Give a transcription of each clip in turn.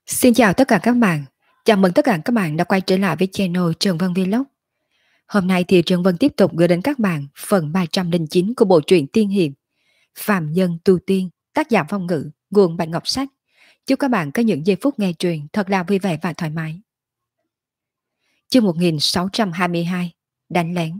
Xin chào tất cả các bạn. Chào mừng tất cả các bạn đã quay trở lại với channel Trần Vân Vlog. Hôm nay thì Trần Vân tiếp tục gửi đến các bạn phần 309 của bộ truyện tiên hiệp Phàm Nhân Tu Tiên, tác giả Phong Ngữ, nguồn Bạch Ngọc Sách. Chúc các bạn có những giây phút nghe truyện thật là vui vẻ và thoải mái. Chương 1622, đánh lén.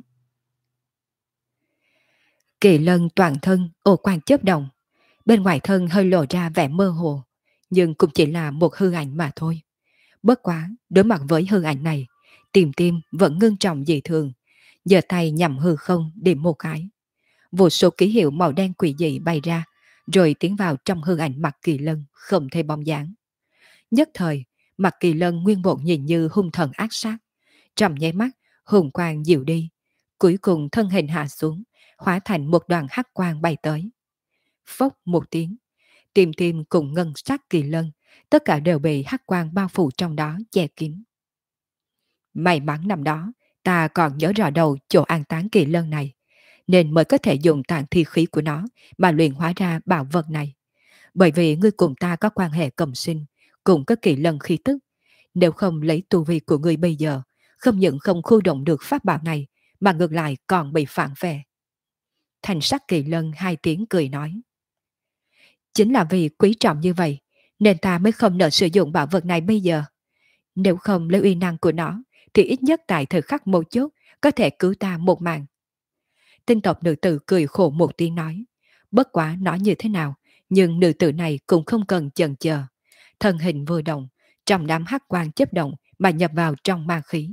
Kỳ Lân toàn thân ô quang chớp động, bên ngoài thân hơi lộ ra vẻ mơ hồ, nhưng cũng chỉ là một hư ảnh mà thôi. Bất quá, đối mặt với hư ảnh này, tìm tim vẫn ngưng trọng dị thường, giơ tay nhằm hư không điểm một cái. Vô số ký hiệu màu đen quỷ dị bay ra, rồi tiến vào trong hư ảnh mặt Kỳ Lân không thấy bóng dáng. Nhất thời, mặt Kỳ Lân nguyên bộ nhìn như hung thần ác sát. Trong nháy mắt, hùng quang dịu đi, cuối cùng thân hình hạ xuống, hóa thành một đoàn hắc quang bay tới. Phốc một tiếng, tim tim cùng ngân sắc Kỳ Lân, tất cả đều bị hắc quang bao phủ trong đó che kín. May mắn năm đó, ta còn nhớ rõ đầu chỗ an táng Kỳ Lân này, nên mới có thể dùng tạng thi khí của nó mà luyện hóa ra bảo vật này. Bởi vì ngươi cùng ta có quan hệ cộng sinh, cùng có Kỳ Lân khí tức. Nếu không lấy tu vi của ngươi bây giờ, không những không khu động được pháp bảo này, mà ngược lại còn bị phản vệ. Thành sắc Kỳ Lân hai tiếng cười nói. Chính là vì quý trọng như vậy, nên ta mới không nỡ sử dụng bảo vật này bây giờ. Nếu không lấy uy năng của nó, thì ít nhất tại thời khắc một chút, có thể cứu ta một mạng. Tinh tộc nữ tử cười khổ một tiếng nói. Bất quá nói như thế nào, nhưng nữ tử này cũng không cần chần chờ. Thân hình vừa động, trong đám hắc quang chớp động mà nhập vào trong ma khí.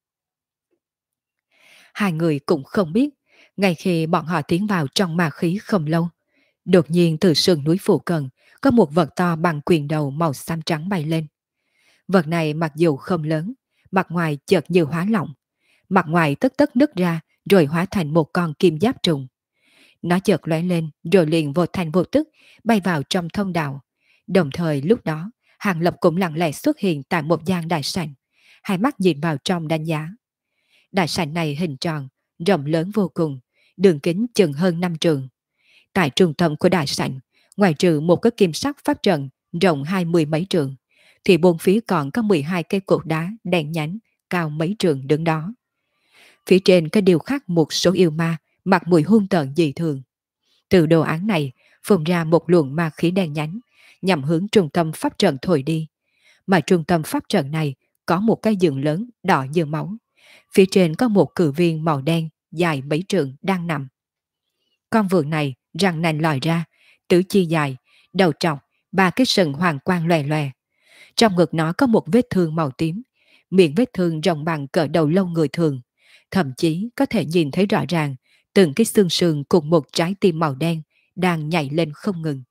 Hai người cũng không biết, ngay khi bọn họ tiến vào trong ma khí không lâu, đột nhiên từ sườn núi phụ cận có một vật to bằng quyền đầu màu xám trắng bay lên. Vật này mặc dù không lớn, mặt ngoài chợt như hóa lỏng, mặt ngoài tất tất nứt ra rồi hóa thành một con kim giáp trùng. Nó chợt lóe lên rồi liền vô thành vô tức bay vào trong thông đạo. Đồng thời lúc đó, Hàng Lập cũng lặng lẽ xuất hiện tại một gian đại sảnh, hai mắt nhìn vào trong đánh giá. Đại sảnh này hình tròn, rộng lớn vô cùng, đường kính chừng hơn 5 trượng. Tại trung tâm của đại sảnh, ngoài trừ một cái kim sắc pháp trận rộng 20 mấy trượng, thì bốn phía còn có 12 cây cột đá đen nhánh cao mấy trượng đứng đó. Phía trên có điều khắc một số yêu ma mặt mùi hung tợn dị thường. Từ đồ án này phun ra một luồng ma khí đen nhánh nhằm hướng trung tâm pháp trận thổi đi. Mà trung tâm pháp trận này có một cái giường lớn đỏ như máu. Phía trên có một cự viên màu đen dài mấy trượng đang nằm. Con vượn này răng nanh lòi ra, tứ chi dài, đầu trọc, ba cái sừng hoàng quang lòe lòe. Trong ngực nó có một vết thương màu tím, miệng vết thương rộng bằng cỡ đầu lâu người thường. Thậm chí có thể nhìn thấy rõ ràng từng cái xương sườn cùng một trái tim màu đen đang nhảy lên không ngừng.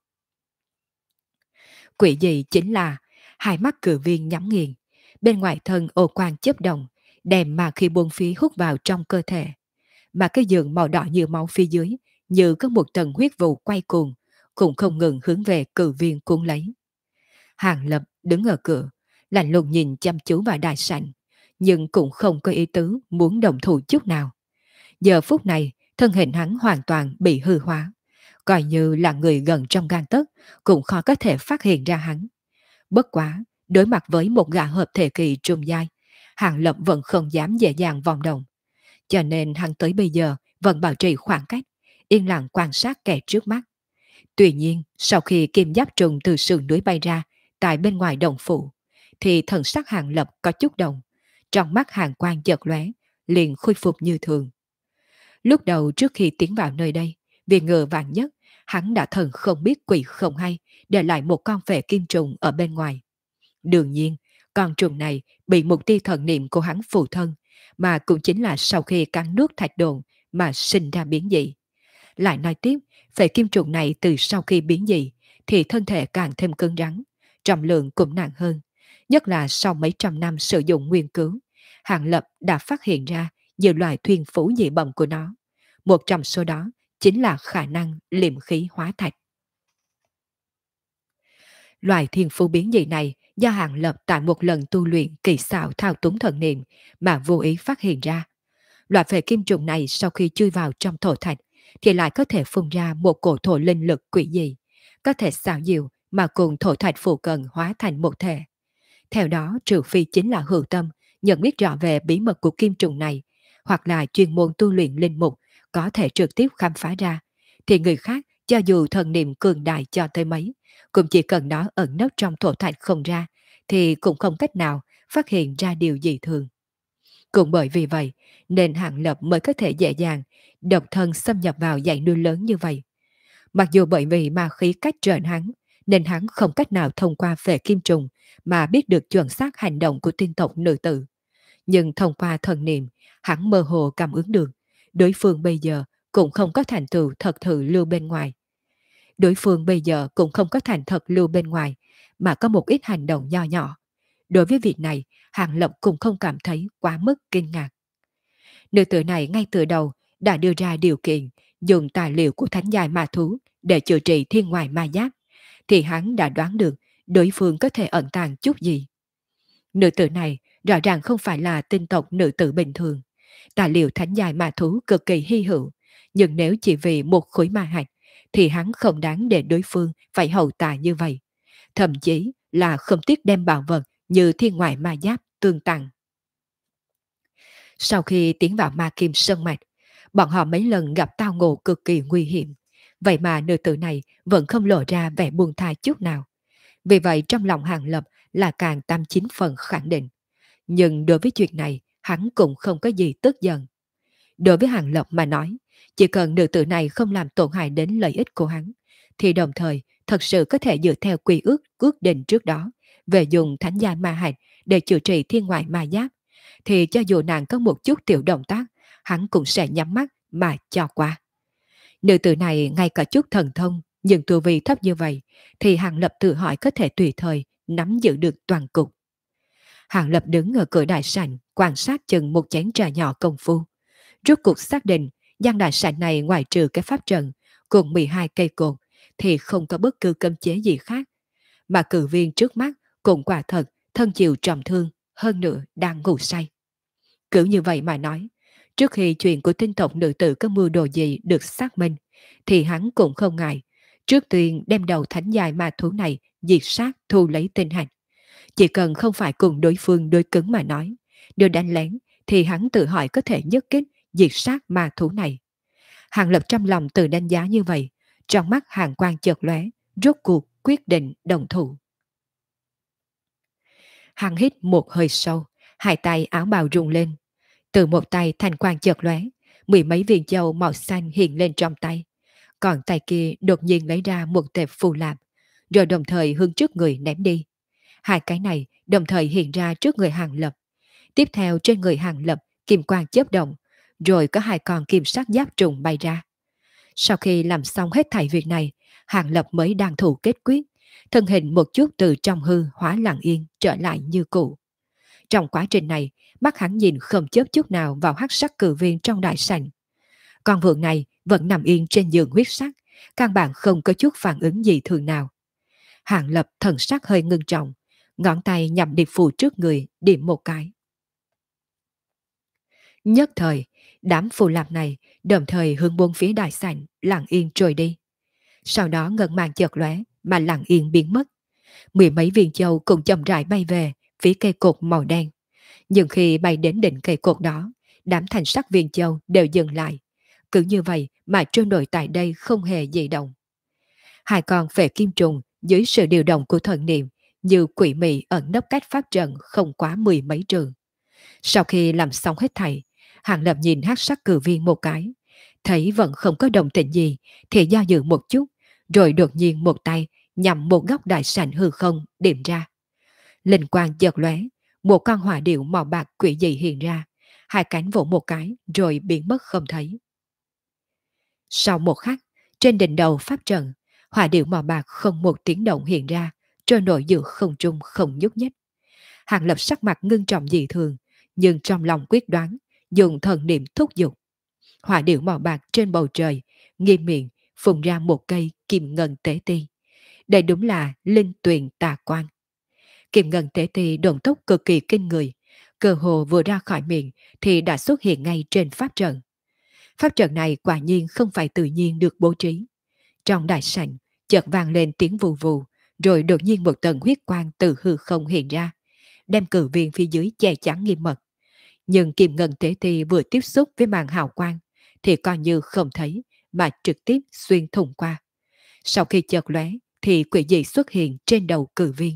Quỷ dị chính là hai mắt cự viên nhắm nghiền, bên ngoài thân ô quang chớp động, đem mà khi buông phí hút vào trong cơ thể. Mà cái giường màu đỏ như máu phía dưới như có một tầng huyết vụ quay cuồng, cũng không ngừng hướng về cự viên cuốn lấy. Hàng Lập đứng ở cửa, lạnh lùng nhìn chăm chú vào đại sảnh, nhưng cũng không có ý tứ muốn đồng thủ chút nào. Giờ phút này, thân hình hắn hoàn toàn bị hư hóa, coi như là người gần trong gang tấc cũng khó có thể phát hiện ra hắn. Bất quá, đối mặt với một gã hợp thể kỳ trung giai, Hàng Lập vẫn không dám dễ dàng vòng động. Cho nên hắn tới bây giờ vẫn bảo trì khoảng cách, yên lặng quan sát kẻ trước mắt. Tuy nhiên, sau khi kim giáp trùng từ sườn núi bay ra, tại bên ngoài đồng phủ, thì thần sắc Hàng Lập có chút động. Trong mắt hàng quang chợt lóe, liền khôi phục như thường. Lúc đầu trước khi tiến vào nơi đây, vì ngờ vàng nhất, hắn đã thần không biết quỷ không hay, để lại một con vệ kim trùng ở bên ngoài. Đương nhiên, con trùng này bị một tia thần niệm của hắn phụ thân, mà cũng chính là sau khi cắn nuốt thạch đồn mà sinh ra biến dị. Lại nói tiếp, vệ kim trùng này từ sau khi biến dị, thì thân thể càng thêm cứng rắn, trọng lượng cũng nặng hơn. Nhất là sau mấy trăm năm sử dụng nguyên cứu, Hàng Lập đã phát hiện ra nhiều loại thuyền phủ dị bẩm của nó. Một trong số đó chính là khả năng liệm khí hóa thạch. Loại thiên phú biến dị này do Hàng Lập tại một lần tu luyện kỳ xảo thao túng thần niệm mà vô ý phát hiện ra. Loại phệ kim trùng này sau khi chui vào trong thổ thạch thì lại có thể phun ra một cổ thổ linh lực quỷ dị, có thể xảo diệu mà cùng thổ thạch phụ cận hóa thành một thể. Theo đó, trừ phi chính là hữu tâm, nhận biết rõ về bí mật của kim trùng này, hoặc là chuyên môn tu luyện linh mục, có thể trực tiếp khám phá ra, thì người khác cho dù thần niệm cường đại cho tới mấy, cũng chỉ cần nó ẩn nấp trong thổ thạch không ra, thì cũng không cách nào phát hiện ra điều gì thường. Cũng bởi vì vậy, nên Hạng Lập mới có thể dễ dàng độc thân xâm nhập vào dãy núi lớn như vậy. Mặc dù bởi vì ma khí cách trở hắn, nên hắn không cách nào thông qua phệ kim trùng mà biết được chuẩn xác hành động của tinh tộc nữ tử. Nhưng thông qua thần niệm, hắn mơ hồ cảm ứng được, đối phương bây giờ cũng không có thành tựu thật thự lưu bên ngoài. Đối phương bây giờ cũng không có thành thật lưu bên ngoài, mà có một ít hành động nho nhỏ. Đối với việc này, Hàng Lập cũng không cảm thấy quá mức kinh ngạc. Nữ tử này ngay từ đầu đã đưa ra điều kiện dùng tài liệu của thánh giai ma thú để chữa trị thiên ngoại ma giáp, thì hắn đã đoán được đối phương có thể ẩn tàng chút gì. Nữ tử này rõ ràng không phải là tinh tộc nữ tử bình thường. Tài liệu thánh giai ma thú cực kỳ hy hữu, nhưng nếu chỉ vì một khối ma hạch, thì hắn không đáng để đối phương phải hậu tạ như vậy. Thậm chí là không tiếc đem bảo vật như thiên ngoại ma giáp tương tặng. Sau khi tiến vào ma kim sơn mạch, bọn họ mấy lần gặp tao ngộ cực kỳ nguy hiểm. Vậy mà nữ tử này vẫn không lộ ra vẻ buông tha chút nào. Vì vậy trong lòng Hàng Lập là càng 89 phần khẳng định. Nhưng đối với chuyện này, hắn cũng không có gì tức giận. Đối với Hàng Lập mà nói, chỉ cần nữ tử này không làm tổn hại đến lợi ích của hắn, thì đồng thời thật sự có thể dựa theo quy ước ước định trước đó về dùng thánh gia ma hạch để chữa trị thiên ngoại ma giáp, thì cho dù nàng có một chút tiểu động tác, hắn cũng sẽ nhắm mắt mà cho qua. Nữ tử này ngay cả chút thần thông, nhưng tu vi thấp như vậy, thì Hàng Lập tự hỏi có thể tùy thời nắm giữ được toàn cục. Hàng Lập đứng ở cửa đại sảnh, quan sát chừng một chén trà nhỏ công phu. Rốt cuộc xác định, gian đại sảnh này ngoài trừ cái pháp trận, cùng 12 cây cột, thì không có bất cứ cấm chế gì khác. Mà cử viên trước mắt cũng quả thật, thân chịu trọng thương, hơn nữa đang ngủ say. Cứ như vậy mà nói, trước khi chuyện của tinh tộc nữ tử có mưu đồ gì được xác minh, thì hắn cũng không ngại, trước tiên đem đầu thánh dài ma thú này diệt sát thu lấy tinh hạch. Chỉ cần không phải cùng đối phương đối cứng mà nói, đưa đánh lén, thì hắn tự hỏi có thể nhất kích diệt sát ma thú này. Hàng Lập trong lòng tự đánh giá như vậy, trong mắt hàng quang chợt lóe, rốt cuộc quyết định đồng thủ. Hắn hít một hơi sâu, hai tay áo bào rung lên. Từ một tay thanh quang chợt lóe, mười mấy viên châu màu xanh hiện lên trong tay. Còn tay kia đột nhiên lấy ra một tệp phù lạp, rồi đồng thời hướng trước người ném đi. Hai cái này đồng thời hiện ra trước người Hàng Lập. Tiếp theo trên người Hàng Lập, kim quang chớp động, rồi có hai con kim sắc giáp trùng bay ra. Sau khi làm xong hết thảy việc này, Hàng Lập mới đang thủ kết quyết, thân hình một chút từ trong hư hóa lặng yên trở lại như cũ. Trong quá trình này, mắt hắn nhìn không chớp chút nào vào hắc sắc cử viên trong đại sảnh. Con vượn này vẫn nằm yên trên giường huyết sắc, căn bản không có chút phản ứng gì thường nào. Hàng Lập thần sắc hơi ngưng trọng, ngón tay nhằm điệp phù trước người điểm một cái. Nhất thời, đám phù lạp này đồng thời hướng bốn phía đại sảnh lặng yên trôi đi. Sau đó ngân mang chợt lóe mà lặng yên biến mất. Mười mấy viên châu cùng chậm rãi bay về phía cây cột màu đen. Nhưng khi bay đến đỉnh cây cột đó, đám thành sắc viên châu đều dừng lại. Cứ như vậy mà trôi nổi tại đây không hề dị động. Hai con phệ kim trùng dưới sự điều động của thần niệm như quỷ mị ẩn nấp cách pháp trận không quá mười mấy trường. Sau khi làm xong hết thảy, Hàng Lập nhìn hắc sắc cử viên một cái, thấy vẫn không có động tĩnh gì, thì do dự một chút, rồi đột nhiên một tay nhằm một góc đại sảnh hư không điểm ra. Linh quang chợt lóe, một con hỏa điệu màu bạc quỷ dị hiện ra, hai cánh vỗ một cái rồi biến mất không thấy. Sau một khắc, trên đỉnh đầu pháp trận, hỏa điệu màu bạc không một tiếng động hiện ra, trôi nổi giữa không trung không nhúc nhích. Hàng Lập sắc mặt ngưng trọng dị thường, nhưng trong lòng quyết đoán, dùng thần niệm thúc giục. Hỏa điệu màu bạc trên bầu trời, nghiêm miệng phun ra một cây kim ngân tế ti. Đây đúng là linh tuyền tà quan. Kim ngân tế ti độn tốc cực kỳ kinh người, cơ hồ vừa ra khỏi miệng thì đã xuất hiện ngay trên pháp trận. Pháp trận này quả nhiên không phải tự nhiên được bố trí. Trong đại sảnh, chợt vang lên tiếng vù vù, rồi đột nhiên một tầng huyết quang từ hư không hiện ra, đem cử viên phía dưới che chắn nghiêm mật. Nhưng kim ngân tế ti vừa tiếp xúc với màn hào quang thì coi như không thấy mà trực tiếp xuyên thủng qua. Sau khi chợt lóe thì quỷ dị xuất hiện trên đầu cử viên.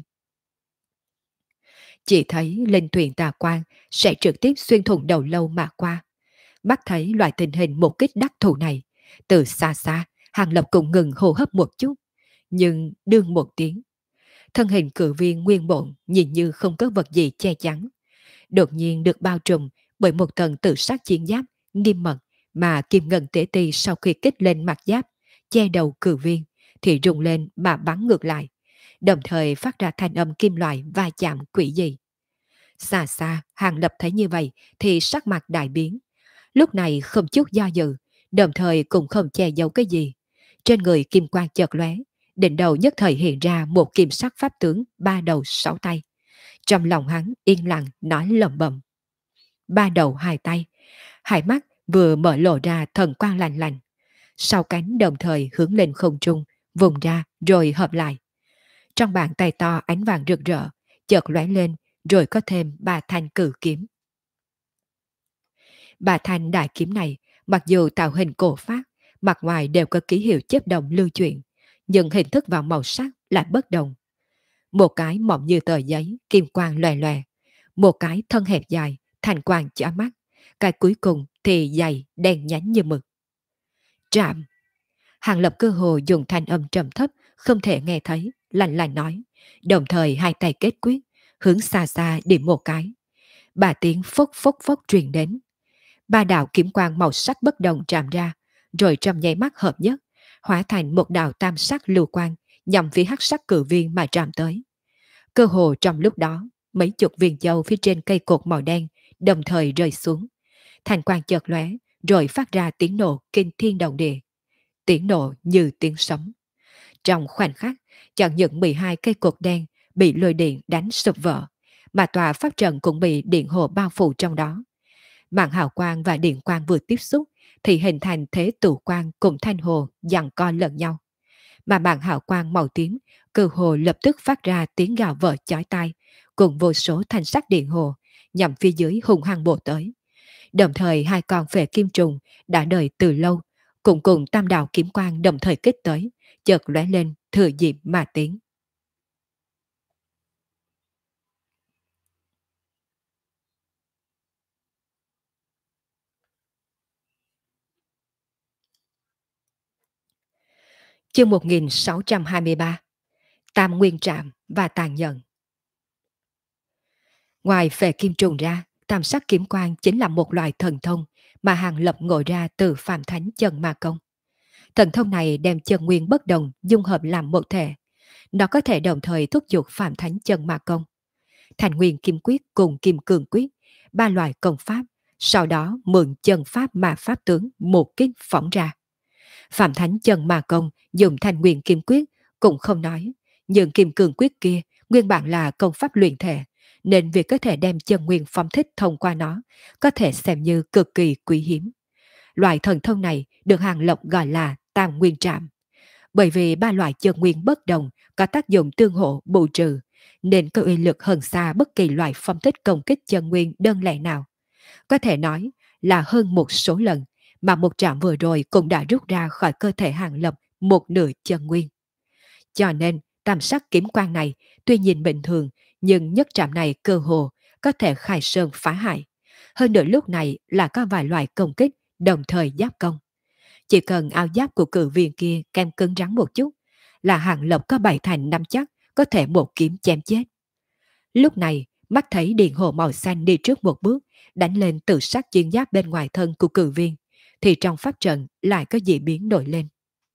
Chỉ thấy lên thuyền tà quang sẽ trực tiếp xuyên thủng đầu lâu mà qua. Mắt thấy loại tình hình một kích đắc thủ này, từ xa xa, Hàng Lập cũng ngừng hô hấp một chút, nhưng đương một tiếng. Thân hình cử viên nguyên bộn nhìn như không có vật gì che chắn. Đột nhiên được bao trùm bởi một tầng tự sát chiến giáp nghiêm mật mà kim ngân tế ti sau khi kích lên mặt giáp, che đầu cử viên, thì rung lên mà bắn ngược lại, đồng thời phát ra thanh âm kim loại va chạm quỷ dị. Xa xa, Hàng Lập thấy như vậy thì sắc mặt đại biến. Lúc này không chút do dự, đồng thời cũng không che giấu cái gì. Trên người kim quang chợt lóe, đỉnh đầu nhất thời hiện ra một kim sắc pháp tướng ba đầu sáu tay. Trong lòng hắn yên lặng nói lẩm bẩm. Ba đầu hai tay, hai mắt vừa mở lộ ra thần quang lành lành. Sau cánh đồng thời hướng lên không trung, vùng ra rồi hợp lại. Trong bàn tay to ánh vàng rực rỡ, chợt lóe lên rồi có thêm ba thanh cử kiếm. Ba thanh đại kiếm này, mặc dù tạo hình cổ phác, mặt ngoài đều có ký hiệu chớp đồng lưu chuyển, nhưng hình thức và màu sắc lại bất đồng. Một cái mỏng như tờ giấy, kim quang lòe lòe, một cái thân hẹp dài, thành quang chói mắt, cái cuối cùng thì dày, đen nhánh như mực. Trạm! Hàng Lập cơ hồ dùng thanh âm trầm thấp, không thể nghe thấy, lạnh lạnh nói, đồng thời hai tay kết quyết, hướng xa xa điểm một cái. Ba tiếng phốc phốc truyền đến. Ba đạo kiếm quang màu sắc bất đồng tràn ra, rồi trong nháy mắt hợp nhất, hóa thành một đạo tam sắc lưu quang, nhằm phía hắc sắc cử viên mà tràn tới. Cơ hồ trong lúc đó, mấy chục viên châu phía trên cây cột màu đen đồng thời rơi xuống. Thành quang chợt lóe, rồi phát ra tiếng nổ kinh thiên động địa. Tiếng nổ như tiếng sấm. Trong khoảnh khắc, chẳng những 12 cây cột đen bị lôi điện đánh sụp vỡ, mà tòa pháp trận cũng bị điện hồ bao phủ trong đó. Mạng hào quang và điện quang vừa tiếp xúc thì hình thành thế tụ quang cùng thanh hồ giằng co lẫn nhau. Mà mạng hào quang màu tím cơ hồ lập tức phát ra tiếng gào vỡ chói tai, cùng vô số thanh sắc điện hồ nhằm phía dưới hung hăng bổ tới. Đồng thời hai con phệ kim trùng đã đợi từ lâu, cùng tam đạo kiếm quang đồng thời kích tới, chợt lóe lên thừa dịp mà tiến. Chương 1623, Tam Nguyên Trạm và Tàn Nhẫn. Ngoài phệ kim trùng ra, tam sắc kiếm quang chính là một loại thần thông mà Hàng Lập ngộ ra từ Phạm Thánh Chân Ma Công. Thần thông này đem chân nguyên bất đồng dung hợp làm một thể. Nó có thể đồng thời thúc giục Phạm Thánh Chân Ma Công, Thành Nguyên Kim Quyết cùng Kim Cường Quyết, ba loại công pháp, sau đó mượn chân pháp mà pháp tướng một kích phóng ra. Phạm Thánh Chân Ma Công dùng Thành Nguyên Kim Quyết cũng không nói, nhưng Kim Cường Quyết kia nguyên bản là công pháp luyện thể, nên việc có thể đem chân nguyên phóng thích thông qua nó có thể xem như cực kỳ quý hiếm. Loại thần thông này được Hàng Lộc gọi là Tam Nguyên Trạm. Bởi vì ba loại chân nguyên bất đồng có tác dụng tương hỗ bù trừ, nên có uy lực hơn xa bất kỳ loại phong thích công kích chân nguyên đơn lẻ nào. Có thể nói là hơn một số lần mà một trạm vừa rồi cũng đã rút ra khỏi cơ thể Hàng Lập một nửa chân nguyên. Cho nên tam sắc kiếm quang này tuy nhìn bình thường, nhưng nhất trạm này cơ hồ có thể khai sơn phá hại. Hơn nữa lúc này là có vài loại công kích đồng thời giáp công. Chỉ cần áo giáp của cử viên kia kem cứng rắn một chút, là Hàng Lập có 7 thành 5 chắc có thể một kiếm chém chết. Lúc này, mắt thấy điện hồ màu xanh đi trước một bước, đánh lên tự sát chiến giáp bên ngoài thân của cử viên, thì trong pháp trận lại có dị biến nổi lên.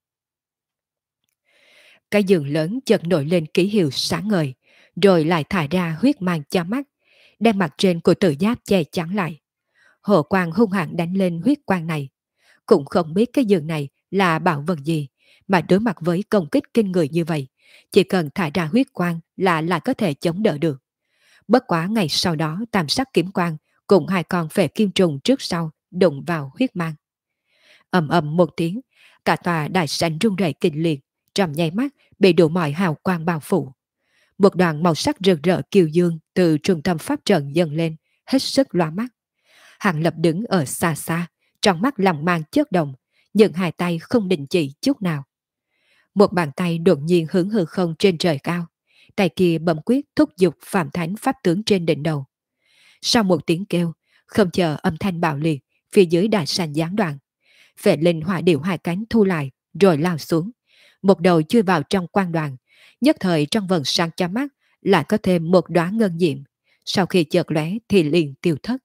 Cái giường lớn chợt nổi lên ký hiệu sáng ngời, rồi lại thả ra huyết mang cho mắt, đem mặt trên của tự giáp che chắn lại. Hồ quang hung hãn đánh lên huyết quang này. Cũng không biết cái giường này là bảo vật gì, mà đối mặt với công kích kinh người như vậy, chỉ cần thả ra huyết quang là lại có thể chống đỡ được. Bất quá ngày sau đó tam sắc kiếm quang cùng hai con phệ kim trùng trước sau đụng vào huyết mang. Ầm ầm một tiếng, cả tòa đại sảnh rung rẩy kịch liệt, trong nháy mắt bị đủ mọi hào quang bao phủ. Một đoàn màu sắc rực rỡ kiều dương từ trung tâm pháp trận dâng lên, hết sức lóa mắt. Hàng Lập đứng ở xa xa, trong mắt lòng mang chớp động, nhưng hai tay không định chỉ chút nào. Một bàn tay đột nhiên hướng hư không trên trời cao, tay kia bấm quyết thúc giục Phạm Thánh pháp tướng trên đỉnh đầu. Sau một tiếng kêu, không chờ âm thanh bạo liệt, phía dưới đại sảnh gián đoạn. Vệ linh hỏa điệu hai cánh thu lại, rồi lao xuống. Một đầu chui vào trong quan đoàn, nhất thời trong vầng sáng cho mắt, lại có thêm một đóa ngân diệm. Sau khi chợt lóe thì liền tiêu thất.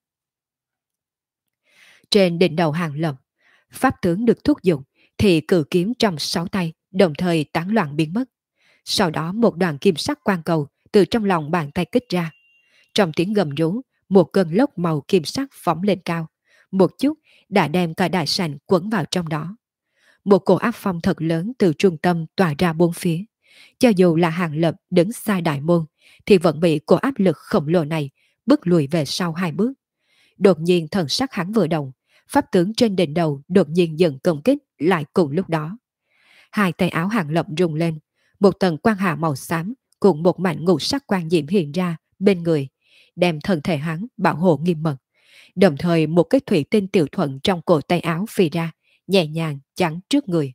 Trên đỉnh đầu Hàng Lập, pháp tướng được thúc giục, thì cự kiếm trong sáu tay đồng thời tán loạn biến mất. Sau đó một đoàn kim sắc quang cầu từ trong lòng bàn tay kích ra. Trong tiếng gầm rú, một cơn lốc màu kim sắc phóng lên cao. Một chút đã đem cả đại sảnh quấn vào trong đó. Một cổ áp phong thật lớn từ trung tâm tỏa ra bốn phía. Cho dù là Hàng Lập đứng xa đại môn, thì vẫn bị cổ áp lực khổng lồ này bước lùi về sau hai bước. Đột nhiên thần sắc hắn vừa động, pháp tướng trên đỉnh đầu đột nhiên dừng công kích lại cùng lúc đó. Hai tay áo Hàng Lập rung lên, một tầng quang hà màu xám cùng một mảnh ngũ sắc quang diệm hiện ra bên người, đem thân thể hắn bảo hộ nghiêm mật. Đồng thời một cái thủy tinh tiểu thuận trong cổ tay áo phi ra, nhẹ nhàng chắn trước người.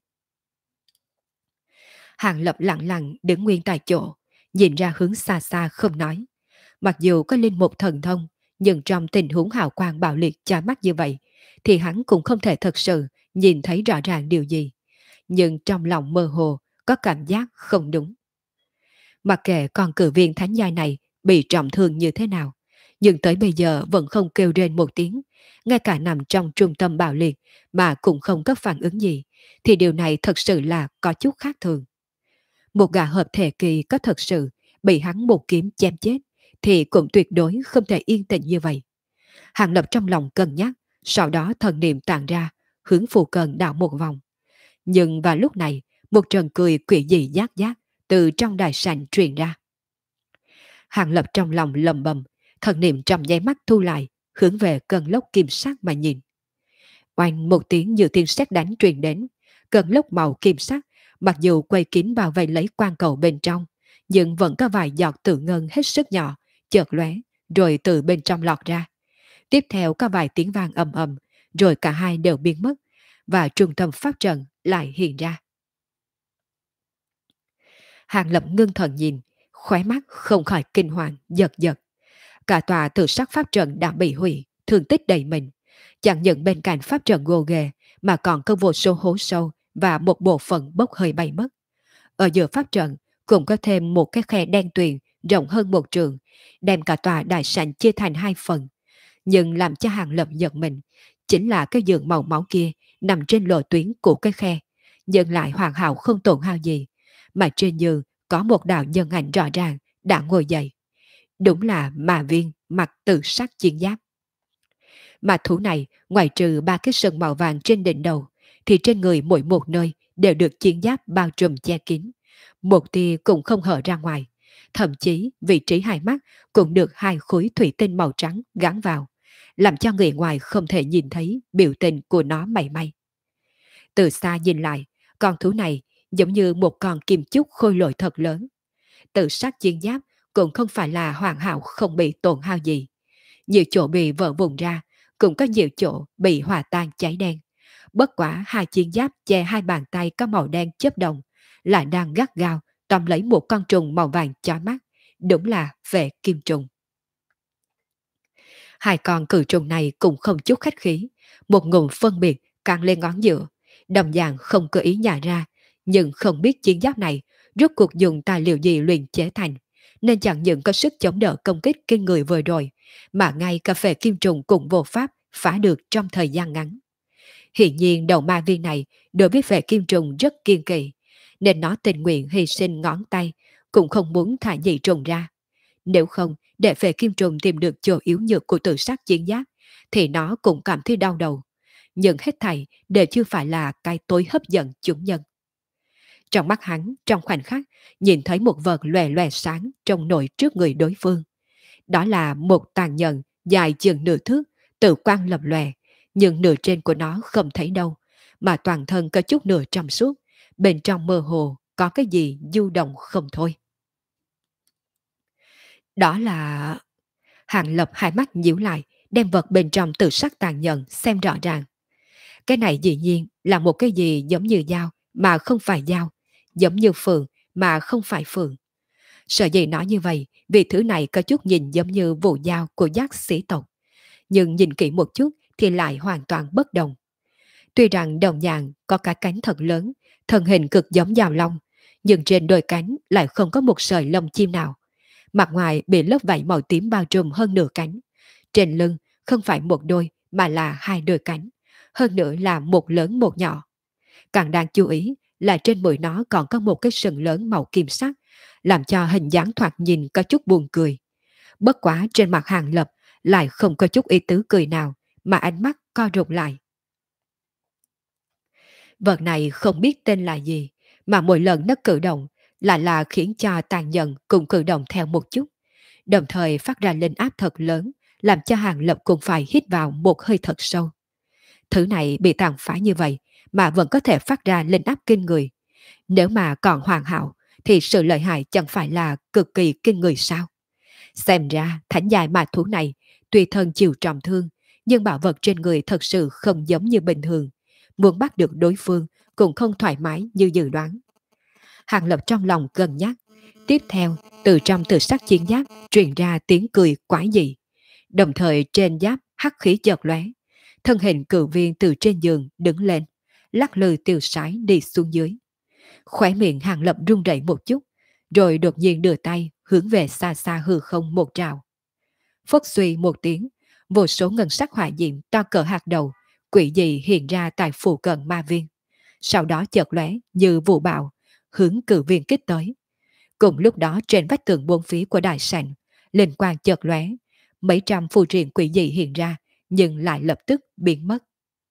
Hàng Lập lặng lặng đứng nguyên tại chỗ, nhìn ra hướng xa xa không nói. Mặc dù có linh mục thần thông, nhưng trong tình huống hào quang bạo liệt chói mắt như vậy, thì hắn cũng không thể thật sự nhìn thấy rõ ràng điều gì. Nhưng trong lòng mơ hồ có cảm giác không đúng. Mặc kệ con cử viên thánh giai này bị trọng thương như thế nào, nhưng tới bây giờ vẫn không kêu rên một tiếng, ngay cả nằm trong trung tâm bạo liệt mà cũng không có phản ứng gì, thì điều này thật sự là có chút khác thường. Một gã hợp thể kỳ có thật sự bị hắn một kiếm chém chết, thì cũng tuyệt đối không thể yên tĩnh như vậy. Hàng Lập trong lòng cân nhắc, sau đó thần niệm tàn ra, hướng phù cận đảo một vòng. Nhưng vào lúc này, một trận cười quỷ dị giác giác từ trong đài sảnh truyền ra. Hàng Lập trong lòng lầm bầm, thần niệm trong nháy mắt thu lại, hướng về cơn lốc kim sắc mà nhìn. Oanh một tiếng như tiếng sét đánh truyền đến, cơn lốc màu kim sắc, mặc dù quay kín bao vây lấy quan cầu bên trong, nhưng vẫn có vài giọt tự ngân hết sức nhỏ, chợt lóe, rồi từ bên trong lọt ra. Tiếp theo có vài tiếng vang ầm ầm, rồi cả hai đều biến mất, và trung tâm pháp trận lại hiện ra. Hàng Lập ngưng thần nhìn, khóe mắt không khỏi kinh hoàng, giật giật. Cả tòa tự sắc pháp trận đã bị hủy, thương tích đầy mình. Chẳng những bên cạnh pháp trận gồ ghề, mà còn có vô số hố sâu và một bộ phận bốc hơi bay mất. Ở giữa pháp trận cũng có thêm một cái khe đen tuyền rộng hơn một trường, đem cả tòa đại sảnh chia thành hai phần. Nhưng làm cho Hàng Lập giật mình, chính là cái giường màu máu kia nằm trên lộ tuyến của cái khe, nhưng lại hoàn hảo không tổn hao gì, mà trên giường có một đạo nhân ảnh rõ ràng đã ngồi dậy. Đúng là mà viên mặc tự sắc chiến giáp. Mà thú này, ngoài trừ ba cái sừng màu vàng trên đỉnh đầu, thì trên người mỗi một nơi đều được chiến giáp bao trùm che kín. Một tia cũng không hở ra ngoài. Thậm chí vị trí hai mắt cũng được hai khối thủy tinh màu trắng gắn vào, làm cho người ngoài không thể nhìn thấy biểu tình của nó mảy may. Từ xa nhìn lại, con thú này giống như một con kim chúc khôi lỗi thật lớn. Tự sắc chiến giáp cũng không phải là hoàn hảo không bị tổn hao gì. Nhiều chỗ bị vỡ vụn ra, cũng có nhiều chỗ bị hòa tan cháy đen. Bất quả hai chiến giáp che hai bàn tay có màu đen chớp động, lại đang gắt gao tóm lấy một con trùng màu vàng chói mắt, đúng là vệ kim trùng. Hai con cử trùng này cũng không chút khách khí, một ngụm phân biệt căng lên ngón giữa, đồng dạng không cơ ý nhả ra, nhưng không biết chiến giáp này rốt cuộc dùng tài liệu gì luyện chế thành, nên chẳng những có sức chống đỡ công kích kinh người vừa rồi, mà ngay cả phệ kim trùng cũng vô pháp phá được trong thời gian ngắn. Hiển nhiên đầu ma viên này đối với phệ kim trùng rất kiên kỳ, nên nó tình nguyện hy sinh ngón tay, cũng không muốn thả dị trùng ra. Nếu không, để phệ kim trùng tìm được chỗ yếu nhược của tự sát chiến giáp, thì nó cũng cảm thấy đau đầu. Nhưng hết thảy đều chưa phải là cái tối hấp dẫn chúng nhân. Trong mắt hắn, trong khoảnh khắc, nhìn thấy một vật lòe lòe sáng trong nổi trước người đối phương. Đó là một tàn nhận dài chừng nửa thước, tự quang lập lòe, nhưng nửa trên của nó không thấy đâu, mà toàn thân có chút nửa trong suốt, bên trong mơ hồ có cái gì du động không thôi. Đó là... Hàng Lập hai mắt nhíu lại, đem vật bên trong tự sắc tàn nhẫn xem rõ ràng. Cái này dĩ nhiên là một cái gì giống như dao mà không phải dao, giống như phượng mà không phải phượng. Sở dĩ nói như vậy vì thứ này có chút nhìn giống như vụ dao của giác sĩ tộc, nhưng nhìn kỹ một chút thì lại hoàn toàn bất đồng. Tuy rằng đồng dạng có cái cánh thật lớn, thân hình cực giống dao long, nhưng trên đôi cánh lại không có một sợi lông chim nào. Mặt ngoài bị lớp vảy màu tím bao trùm hơn nửa cánh. Trên lưng không phải một đôi mà là hai đôi cánh, hơn nữa là một lớn một nhỏ. Càng đáng chú ý là trên mũi nó còn có một cái sừng lớn màu kim sắc, làm cho hình dáng thoạt nhìn có chút buồn cười. Bất quá trên mặt Hàng Lập lại không có chút ý tứ cười nào, mà ánh mắt co rụt lại. Vật này không biết tên là gì, mà mỗi lần nó cử động lại là khiến cho tàn nhẫn cũng cử động theo một chút, đồng thời phát ra linh áp thật lớn, làm cho Hàng Lập cũng phải hít vào một hơi thật sâu. Thứ này bị tàn phá như vậy mà vẫn có thể phát ra linh áp kinh người. Nếu mà còn hoàn hảo thì sự lợi hại chẳng phải là cực kỳ kinh người sao? Xem ra thánh giai ma thú này tuy thân chịu trọng thương, nhưng bảo vật trên người thật sự không giống như bình thường. Muốn bắt được đối phương cũng không thoải mái như dự đoán. Hàng Lập trong lòng cân nhắc. Tiếp theo, từ trong tự sắc chiến giáp truyền ra tiếng cười quái dị. Đồng thời trên giáp hắc khí chợt lóe, thân hình cự viên từ trên giường đứng lên, lắc lư tiêu sái đi xuống dưới. Khóe miệng Hàng Lập run rẩy một chút, rồi đột nhiên đưa tay hướng về xa xa hư không một trào. Phất suy một tiếng, vô số ngân sắc hỏa diệm to cỡ hạt đầu, quỷ dị hiện ra tại phủ cận ma viên. Sau đó chợt lóe như vụ bạo, hướng cự viên kích tới. Cùng lúc đó trên vách tường bốn phía của đại sảnh, linh quang chợt lóe, mấy trăm phù triện quỷ dị hiện ra, nhưng lại lập tức biến mất.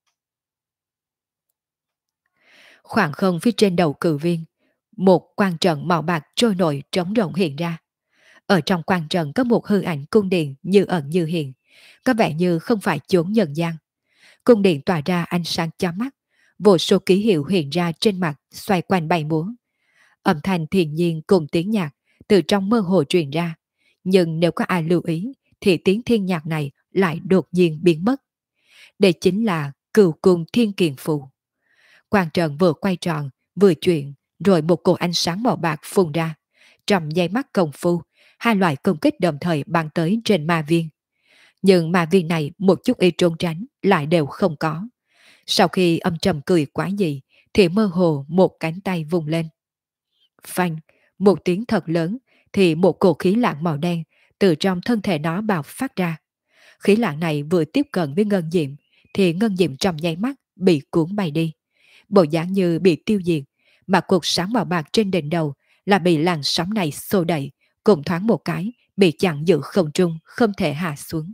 Khoảng không phía trên đầu cự viên, một quan trận màu bạc trôi nổi trống rộng hiện ra. Ở trong quan trận có một hư ảnh cung điện như ẩn như hiện, có vẻ như không phải chốn nhân gian. Cung điện tỏa ra ánh sáng chói mắt, vô số ký hiệu hiện ra trên mặt xoay quanh bay múa. Âm thanh thiền nhiên cùng tiếng nhạc từ trong mơ hồ truyền ra, nhưng nếu có ai lưu ý thì tiếng thiên nhạc này lại đột nhiên biến mất. Đây chính là Cửu Cung Thiên Kiền Phù. Quan trận vừa quay tròn, vừa chuyển, rồi một cột ánh sáng màu bạc phun ra. Trong nháy mắt công phu, hai loại công kích đồng thời bắn tới trên ma viên. Nhưng ma viên này một chút ý trốn tránh lại đều không có. Sau khi âm trầm cười quá dị, thì mơ hồ một cánh tay vùng lên. Phanh, một tiếng thật lớn, thì một cổ khí lạng màu đen từ trong thân thể nó bạo phát ra. Khí lạng này vừa tiếp cận với ngân diệm, thì ngân diệm trong nháy mắt bị cuốn bay đi. Bộ dáng như bị tiêu diệt, mà cột sáng màu bạc trên đỉnh đầu là bị làn sóng này xô đẩy, cùng thoáng một cái, bị chặn giữ không trung, không thể hạ xuống.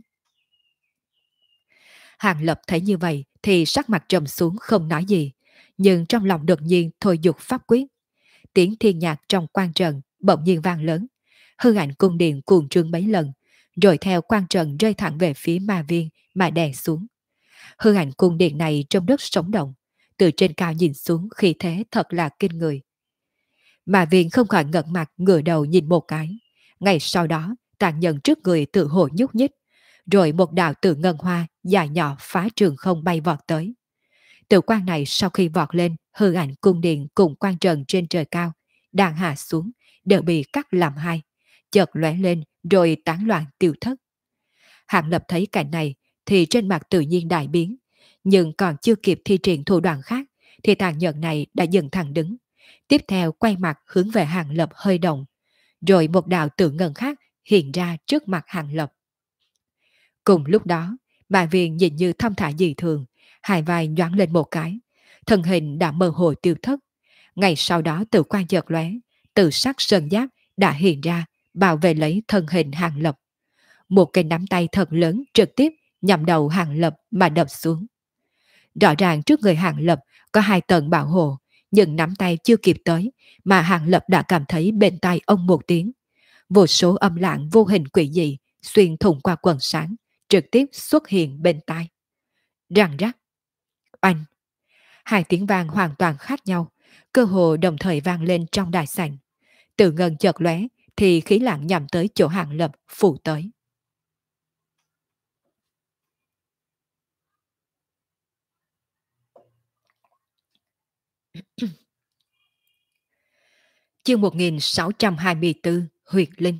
Hàng Lập thấy như vậy thì sắc mặt trầm xuống không nói gì, nhưng trong lòng đột nhiên thôi dục pháp quyết. Tiếng thiên nhạc trong quan trận bỗng nhiên vang lớn, hư ảnh cung điện cuồng trương mấy lần, rồi theo quan trận rơi thẳng về phía ma viên mà đè xuống. Hư ảnh cung điện này trong đất sống động, từ trên cao nhìn xuống khí thế thật là kinh người. Ma viên không khỏi ngẩng mặt ngửa đầu nhìn một cái, ngay sau đó tàn nhận trước người tự hồ nhúc nhích, rồi một đạo tự ngân hoa dài nhỏ phá trường không bay vọt tới. Tự quan này sau khi vọt lên, hư ảnh cung điện cùng quan trần trên trời cao đang hạ xuống đều bị cắt làm hai, chợt lóe lên rồi tán loạn tiêu thất. Hạng Lập thấy cảnh này thì trên mặt tự nhiên đại biến, nhưng còn chưa kịp thi triển thủ đoạn khác thì tàn nhẫn này đã dừng thẳng đứng. Tiếp theo quay mặt hướng về Hạng Lập hơi động, rồi một đạo tự ngân khác hiện ra trước mặt Hạng Lập. Cùng lúc đó, bà Viên nhìn như thong thả dị thường, hai vai nhoáng lên một cái, thân hình đã mơ hồ tiêu thất. Ngày sau đó tự quan chợt lóe, tự sắc sơn giáp đã hiện ra, bảo vệ lấy thân hình Hàng Lập. Một cái nắm tay thật lớn trực tiếp nhằm đầu Hàng Lập mà đập xuống. Rõ ràng trước người Hàng Lập có hai tầng bảo hộ, nhưng nắm tay chưa kịp tới mà Hàng Lập đã cảm thấy bên tai ông một tiếng. Vô số âm lạng vô hình quỷ dị xuyên thủng qua quần sáng, trực tiếp xuất hiện bên tai. Răng rắc, oanh, hai tiếng vang hoàn toàn khác nhau, cơ hồ đồng thời vang lên trong đại sảnh. Tự ngân chợt lóe thì khí lặng nhằm tới chỗ Hàng Lập phủ tới. Chương 1624 Huyệt Linh.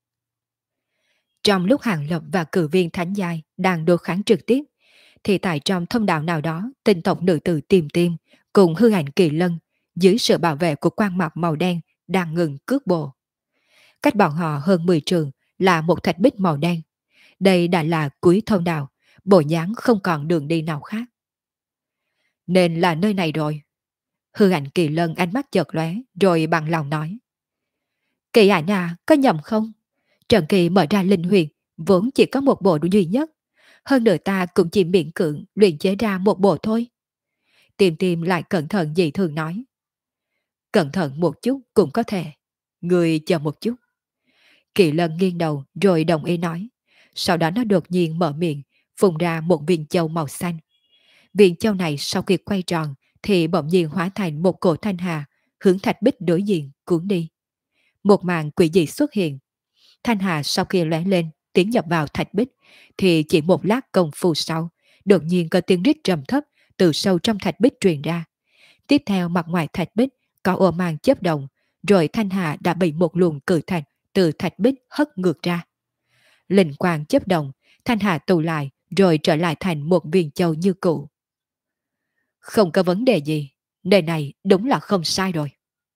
Trong lúc Hàng Lập và cử viên Thánh Giai đang đối kháng trực tiếp, thì tại trong thông đạo nào đó, tinh tộc nữ tử Tìm Tim cùng hư ảnh Kỳ Lân dưới sự bảo vệ của quan mặc màu đen đang ngừng cước bộ. Cách bọn họ hơn 10 trường là một thạch bích màu đen. Đây đã là cuối thông đạo, bộ dáng không còn đường đi nào khác. Nên là nơi này rồi. Hư ảnh Kỳ Lân ánh mắt chợt lóe rồi bằng lòng nói. Kỳ ảnh à, có nhầm không? Trần Kỳ mở ra linh huyền, vốn chỉ có một bộ duy nhất. Hơn nữa ta cũng chỉ miễn cưỡng luyện chế ra một bộ thôi. Tìm tìm lại cẩn thận dị thường nói. Cẩn thận một chút cũng có thể. Người chờ một chút. Kỳ Lân nghiêng đầu rồi đồng ý nói. Sau đó nó đột nhiên mở miệng, phun ra một viên châu màu xanh. Viên châu này sau khi quay tròn thì bỗng nhiên hóa thành một cổ thanh hà, hướng thạch bích đối diện cuốn đi. Một màn quỷ dị xuất hiện. Thanh hà sau khi lóe lên tiến nhập vào thạch bích thì chỉ một lát công phu sau, đột nhiên có tiếng rít trầm thấp từ sâu trong thạch bích truyền ra. Tiếp theo mặt ngoài thạch bích có ô mang chớp động, rồi thanh hà đã bị một luồng cự thạch từ thạch bích hất ngược ra. Linh quang chớp động, thanh hà tụ lại rồi trở lại thành một viên châu như cũ. Không có vấn đề gì, nơi này đúng là không sai rồi.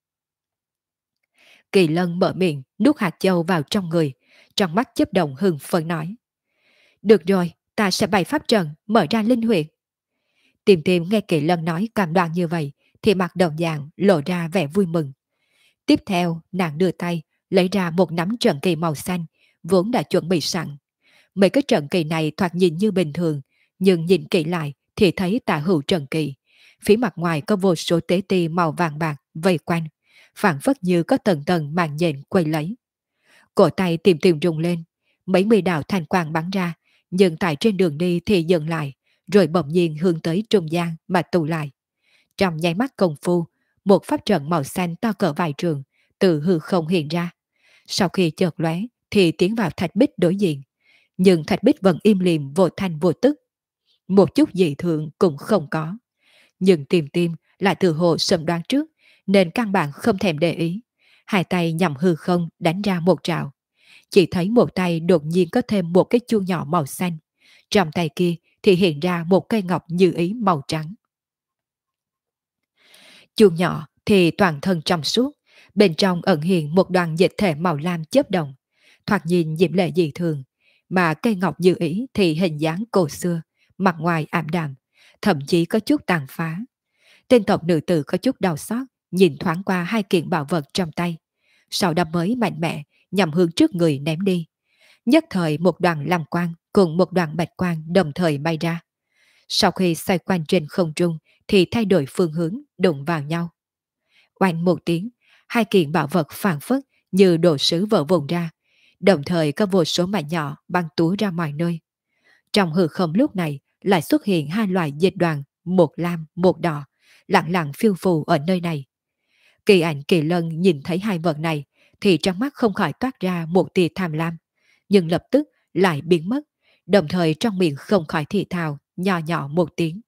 Kỳ Lân mở miệng nuốt hạt châu vào trong người, trong mắt chớp động hưng phấn nói. Được rồi, ta sẽ bày pháp trận, mở ra linh huyệt. Tìm tìm nghe Kỳ Lân nói cảm đoạn như vậy, thì mặt đồng dạng lộ ra vẻ vui mừng. Tiếp theo, nàng đưa tay, lấy ra một nắm trận kỳ màu xanh, vốn đã chuẩn bị sẵn. Mấy cái trận kỳ này thoạt nhìn như bình thường, nhưng nhìn kỹ lại thì thấy tả hữu trận kỳ. Phía mặt ngoài có vô số tế ti màu vàng bạc vây quanh, phản phất như có tầng tầng màn nhện quay lấy. Cổ tay tìm tìm rung lên, mấy mươi đạo thanh quang bắn ra, nhưng tại trên đường đi thì dừng lại, rồi bỗng nhiên hướng tới trung gian mà tụ lại. Trong nháy mắt công phu, một pháp trận màu xanh to cỡ vài trường từ hư không hiện ra. Sau khi chợt lóe thì tiến vào thạch bích đối diện, nhưng thạch bích vẫn im lìm vô thanh vô tức. Một chút dị thường cũng không có. Nhưng tìm tim lại từ hồ sớm đoán trước, nên căn bản không thèm để ý. Hai tay nhằm hư không đánh ra một trạo. Chỉ thấy một tay đột nhiên có thêm một cái chuông nhỏ màu xanh. Trong tay kia thì hiện ra một cây ngọc như ý màu trắng. Chuông nhỏ thì toàn thân trong suốt, bên trong ẩn hiện một đoàn dịch thể màu lam chớp động, thoạt nhìn diễm lệ dị thường, mà cây ngọc như ý thì hình dáng cổ xưa, mặt ngoài ảm đạm, thậm chí có chút tàn phá. Tên tộc nữ tử có chút đau xót, nhìn thoáng qua hai kiện bảo vật trong tay, sau đó mới mạnh mẽ nhằm hướng trước người ném đi. Nhất thời một đoàn lam quang cùng một đoàn bạch quang đồng thời bay ra. Sau khi xoay quanh trên không trung thì thay đổi phương hướng đụng vào nhau. Oanh một tiếng, hai kiện bảo vật phản phất như đồ sứ vỡ vụn ra, đồng thời có vô số mảnh nhỏ băng túa ra mọi nơi. Trong hư không lúc này lại xuất hiện hai loại dịch đoàn, một lam, một đỏ, lặng lặng phiêu phù ở nơi này. Kỳ ảnh Kỳ Lân nhìn thấy hai vật này thì trong mắt không khỏi toát ra một tia tham lam, nhưng lập tức lại biến mất, đồng thời trong miệng không khỏi thì thào nhỏ nhỏ một tiếng.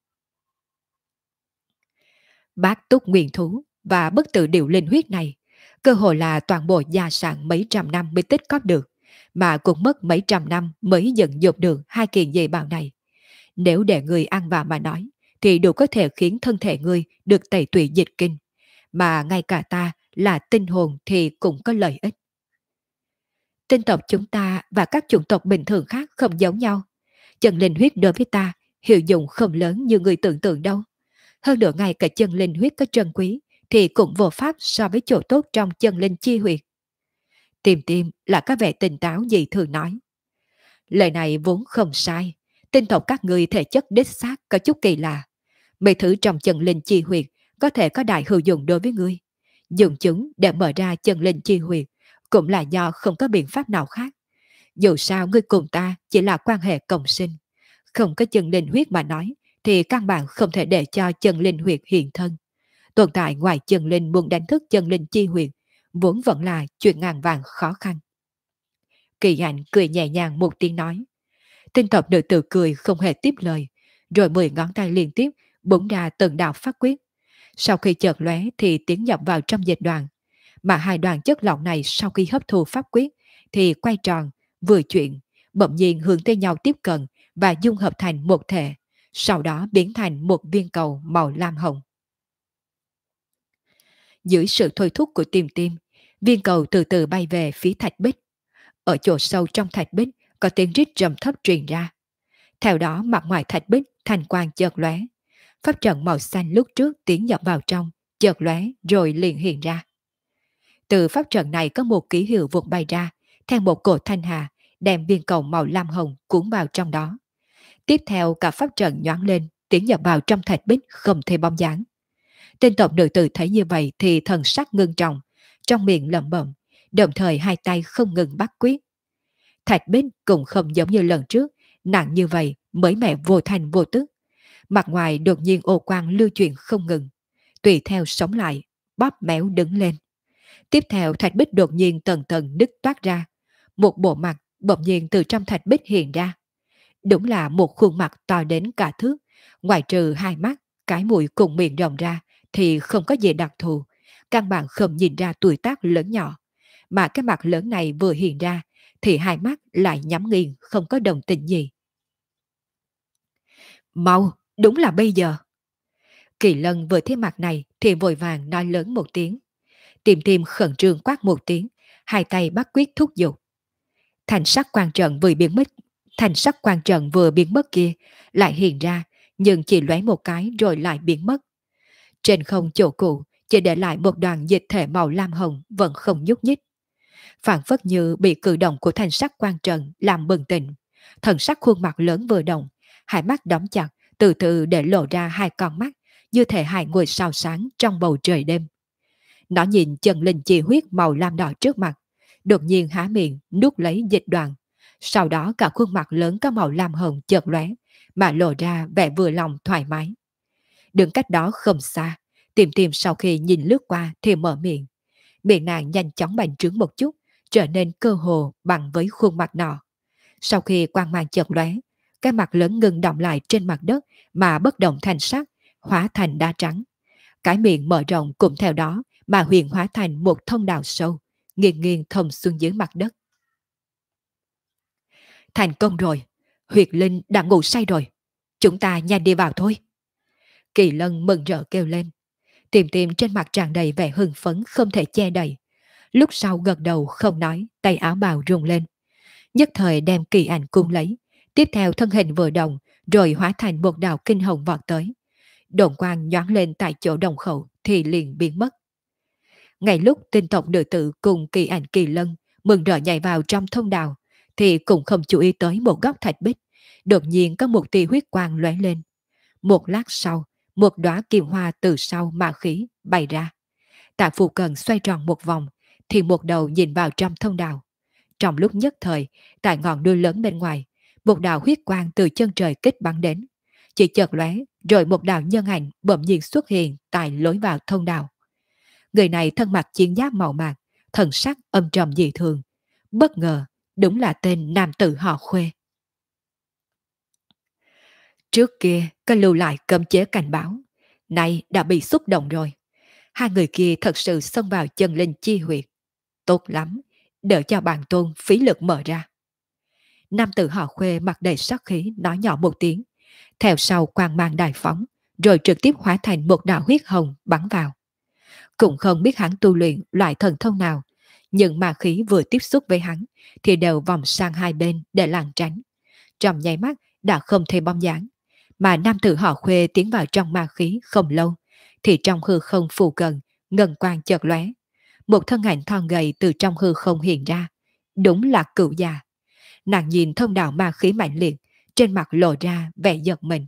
Bát túc nguyên thú và bất tử điệu linh huyết này, cơ hội là toàn bộ gia sản mấy trăm năm mới tích góp được, mà cũng mất mấy trăm năm mới dựng dục được hai kiện dị bảo này. Nếu để người ăn vào mà nói, thì đủ có thể khiến thân thể người được tẩy tủy dịch kinh, mà ngay cả ta là tinh hồn thì cũng có lợi ích. Tinh tộc chúng ta và các chủng tộc bình thường khác không giống nhau. Chân linh huyết đối với ta hiệu dụng không lớn như người tưởng tượng đâu. Hơn nữa ngay cả chân linh huyết có trân quý thì cũng vô pháp so với chỗ tốt trong chân linh chi huyệt. Tìm tìm là có vẻ tỉnh táo dị thường nói. Lời này vốn không sai. Tinh tộc các người thể chất đích xác có chút kỳ lạ. Mấy thứ trong chân linh chi huyệt có thể có đại hữu dụng đối với ngươi. Dùng chúng để mở ra chân linh chi huyệt cũng là do không có biện pháp nào khác. Dù sao ngươi cùng ta chỉ là quan hệ cộng sinh. Không có chân linh huyết mà nói thì căn bản không thể để cho chân linh huyệt hiện thân. Tồn tại ngoài chân linh muốn đánh thức chân linh chi huyệt, vốn vẫn là chuyện ngàn vàng khó khăn. Kỳ Ảnh cười nhẹ nhàng một tiếng nói. Tinh tộc nữ tử cười không hề tiếp lời, rồi 10 ngón tay liên tiếp búng ra từng đạo pháp quyết. Sau khi chợt lóe thì tiến nhập vào trong dịch đoàn, mà hai đoàn chất lỏng này sau khi hấp thu pháp quyết thì quay tròn, vừa chuyển, bỗng nhiên hướng tới nhau tiếp cận và dung hợp thành một thể, sau đó biến thành một viên cầu màu lam hồng. Dưới sự thôi thúc của tim tim, viên cầu từ từ bay về phía thạch bích. Ở chỗ sâu trong thạch bích có tiếng rít trầm thấp truyền ra. Theo đó mặt ngoài thạch bích thành quang chợt lóe. Pháp trận màu xanh lúc trước tiến nhập vào trong, chợt lóe rồi liền hiện ra. Từ pháp trận này có một ký hiệu vụt bay ra, theo một cột thanh hà, đem viên cầu màu lam hồng cuốn vào trong đó. Tiếp theo cả pháp trận nhoáng lên, tiến nhập vào trong thạch bích không thể bóng dáng. Tên tộc nữ tử thấy như vậy thì thần sắc ngưng trọng, trong miệng lẩm bẩm, đồng thời hai tay không ngừng bắt quyết. Thạch bích cũng không giống như lần trước, nặng như vậy mới mẻ vô thành vô tức. Mặt ngoài đột nhiên ô quang lưu chuyển không ngừng, tùy theo sống lại, bóp méo đứng lên. Tiếp theo thạch bích đột nhiên tầng tầng nứt toát ra, một bộ mặt bỗng nhiên từ trong thạch bích hiện ra. Đúng là một khuôn mặt to đến cả thước, ngoài trừ hai mắt, cái mũi cùng miệng rộng ra thì không có gì đặc thù, căn bản không nhìn ra tuổi tác lớn nhỏ. Mà cái mặt lớn này vừa hiện ra thì hai mắt lại nhắm nghiền không có đồng tình gì. Mau, đúng là bây giờ. Kỳ Lân vừa thấy mặt này thì vội vàng nói lớn một tiếng. Tìm tìm khẩn trương quát một tiếng, hai tay bắt quyết thúc giục. Thành sắc quan trận vừa biến mất, thành sắc quan trận vừa biến mất kia lại hiện ra, nhưng chỉ lóe một cái rồi lại biến mất. Trên không chỗ cũ chỉ để lại một đoàn dịch thể màu lam hồng vẫn không nhúc nhích. Phản phất như bị cử động của thành sắc quan trận làm bừng tỉnh. Thần sắc khuôn mặt lớn vừa động, hai mắt đóng chặt, từ từ để lộ ra hai con mắt, như thể hai ngôi sao sáng trong bầu trời đêm. Nó nhìn chân linh chi huyết màu lam đỏ trước mặt, đột nhiên há miệng nuốt lấy dịch đoàn. Sau đó cả khuôn mặt lớn có màu lam hồng chợt lóe, mà lộ ra vẻ vừa lòng thoải mái. Đứng cách đó không xa, tìm tìm sau khi nhìn lướt qua thì mở miệng. Miệng nàng nhanh chóng bành trướng một chút, trở nên cơ hồ bằng với khuôn mặt nọ. Sau khi quang mang chợt lóe, cái mặt lớn ngừng động lại trên mặt đất mà bất động thành sắc, hóa thành đá trắng. Cái miệng mở rộng cùng theo đó mà huyền hóa thành một thông đạo sâu, nghiêng nghiêng thông xuống dưới mặt đất. Thành công rồi, huyệt linh đã ngủ say rồi. Chúng ta nhanh đi vào thôi. Kỳ Lân mừng rỡ kêu lên. Tìm tìm trên mặt tràn đầy vẻ hưng phấn không thể che đậy. Lúc sau gật đầu không nói, tay áo bào rung lên. Nhất thời đem Kỳ Ảnh cung lấy. Tiếp theo thân hình vừa động, rồi hóa thành một đạo kinh hồng vọt tới. Đồn quang nhoáng lên tại chỗ đồng khẩu thì liền biến mất. Ngay lúc tinh tộc nữ tử cùng Kỳ Ảnh Kỳ Lân mừng rỡ nhảy vào trong thông đạo, thì cũng không chú ý tới một góc thạch bích. Đột nhiên có một tia huyết quang lóe lên. Một lát sau, một đóa kim hoa từ sau ma khí bay ra. Tạ Phù Cần xoay tròn một vòng, thì một đầu nhìn vào trong thông đạo. Trong lúc nhất thời, tại ngọn đuôi lớn bên ngoài, một đạo huyết quang từ chân trời kích bắn đến. Chỉ chợt lóe, rồi một đạo nhân ảnh bỗng nhiên xuất hiện tại lối vào thông đạo. Người này thân mặc chiến giáp màu bạc, thần sắc âm trầm dị thường. Bất ngờ, đúng là tên nam tử họ Khuê. Trước kia có lưu lại cấm chế cảnh báo, nay đã bị xúc động rồi. Hai người kia thật sự xông vào chân linh chi huyệt. Tốt lắm, đợi cho bản tôn phí lực mở ra. Nam tử họ Khuê mặt đầy sắc khí nói nhỏ một tiếng, theo sau quang mang đại phóng, rồi trực tiếp hóa thành một đạo huyết hồng bắn vào. Cũng không biết hắn tu luyện loại thần thông nào, nhưng ma khí vừa tiếp xúc với hắn thì đều vòng sang hai bên để lảng tránh. Trong nháy mắt đã không thể bóng dáng, mà nam tử họ Khuê tiến vào trong ma khí không lâu, thì trong hư không phù cận ngân quang chợt lóe, một thân ảnh thon gầy từ trong hư không hiện ra, đúng là Cửu già. Nàng nhìn thông đạo ma khí mạnh liệt, trên mặt lộ ra vẻ giật mình.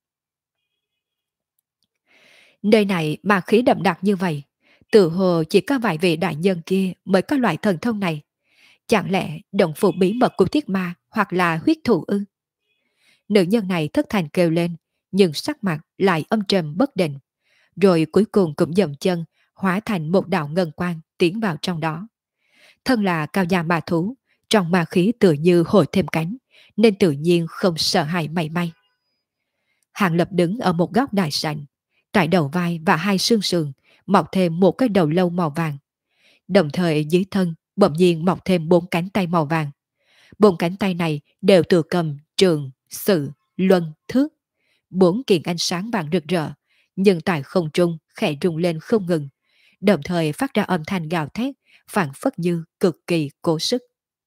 Nơi này ma khí đậm đặc như vậy, tự hồ chỉ có vài vị đại nhân kia mới có loại thần thông này. Chẳng lẽ động phủ bí mật của thiết ma hoặc là huyết thủ ư? Nữ nhân này thất thành kêu lên, nhưng sắc mặt lại âm trầm bất định. Rồi cuối cùng cũng dậm chân, hóa thành một đạo ngân quang tiến vào trong đó. Thân là cao gia ma thú, trong ma khí tự như hồi thêm cánh, nên tự nhiên không sợ hãi mảy may. Hàng Lập đứng ở một góc đại sảnh, tại đầu vai và hai xương sườn mọc thêm một cái đầu lâu màu vàng. Đồng thời dưới thân bỗng nhiên mọc thêm bốn cánh tay màu vàng. Bốn cánh tay này đều tự cầm trường, sự, luân, thước. Bốn kiện ánh sáng vàng rực rỡ, nhưng tại không trung khẽ rung lên không ngừng, đồng thời phát ra âm thanh gào thét, phảng phất như cực kỳ cố sức.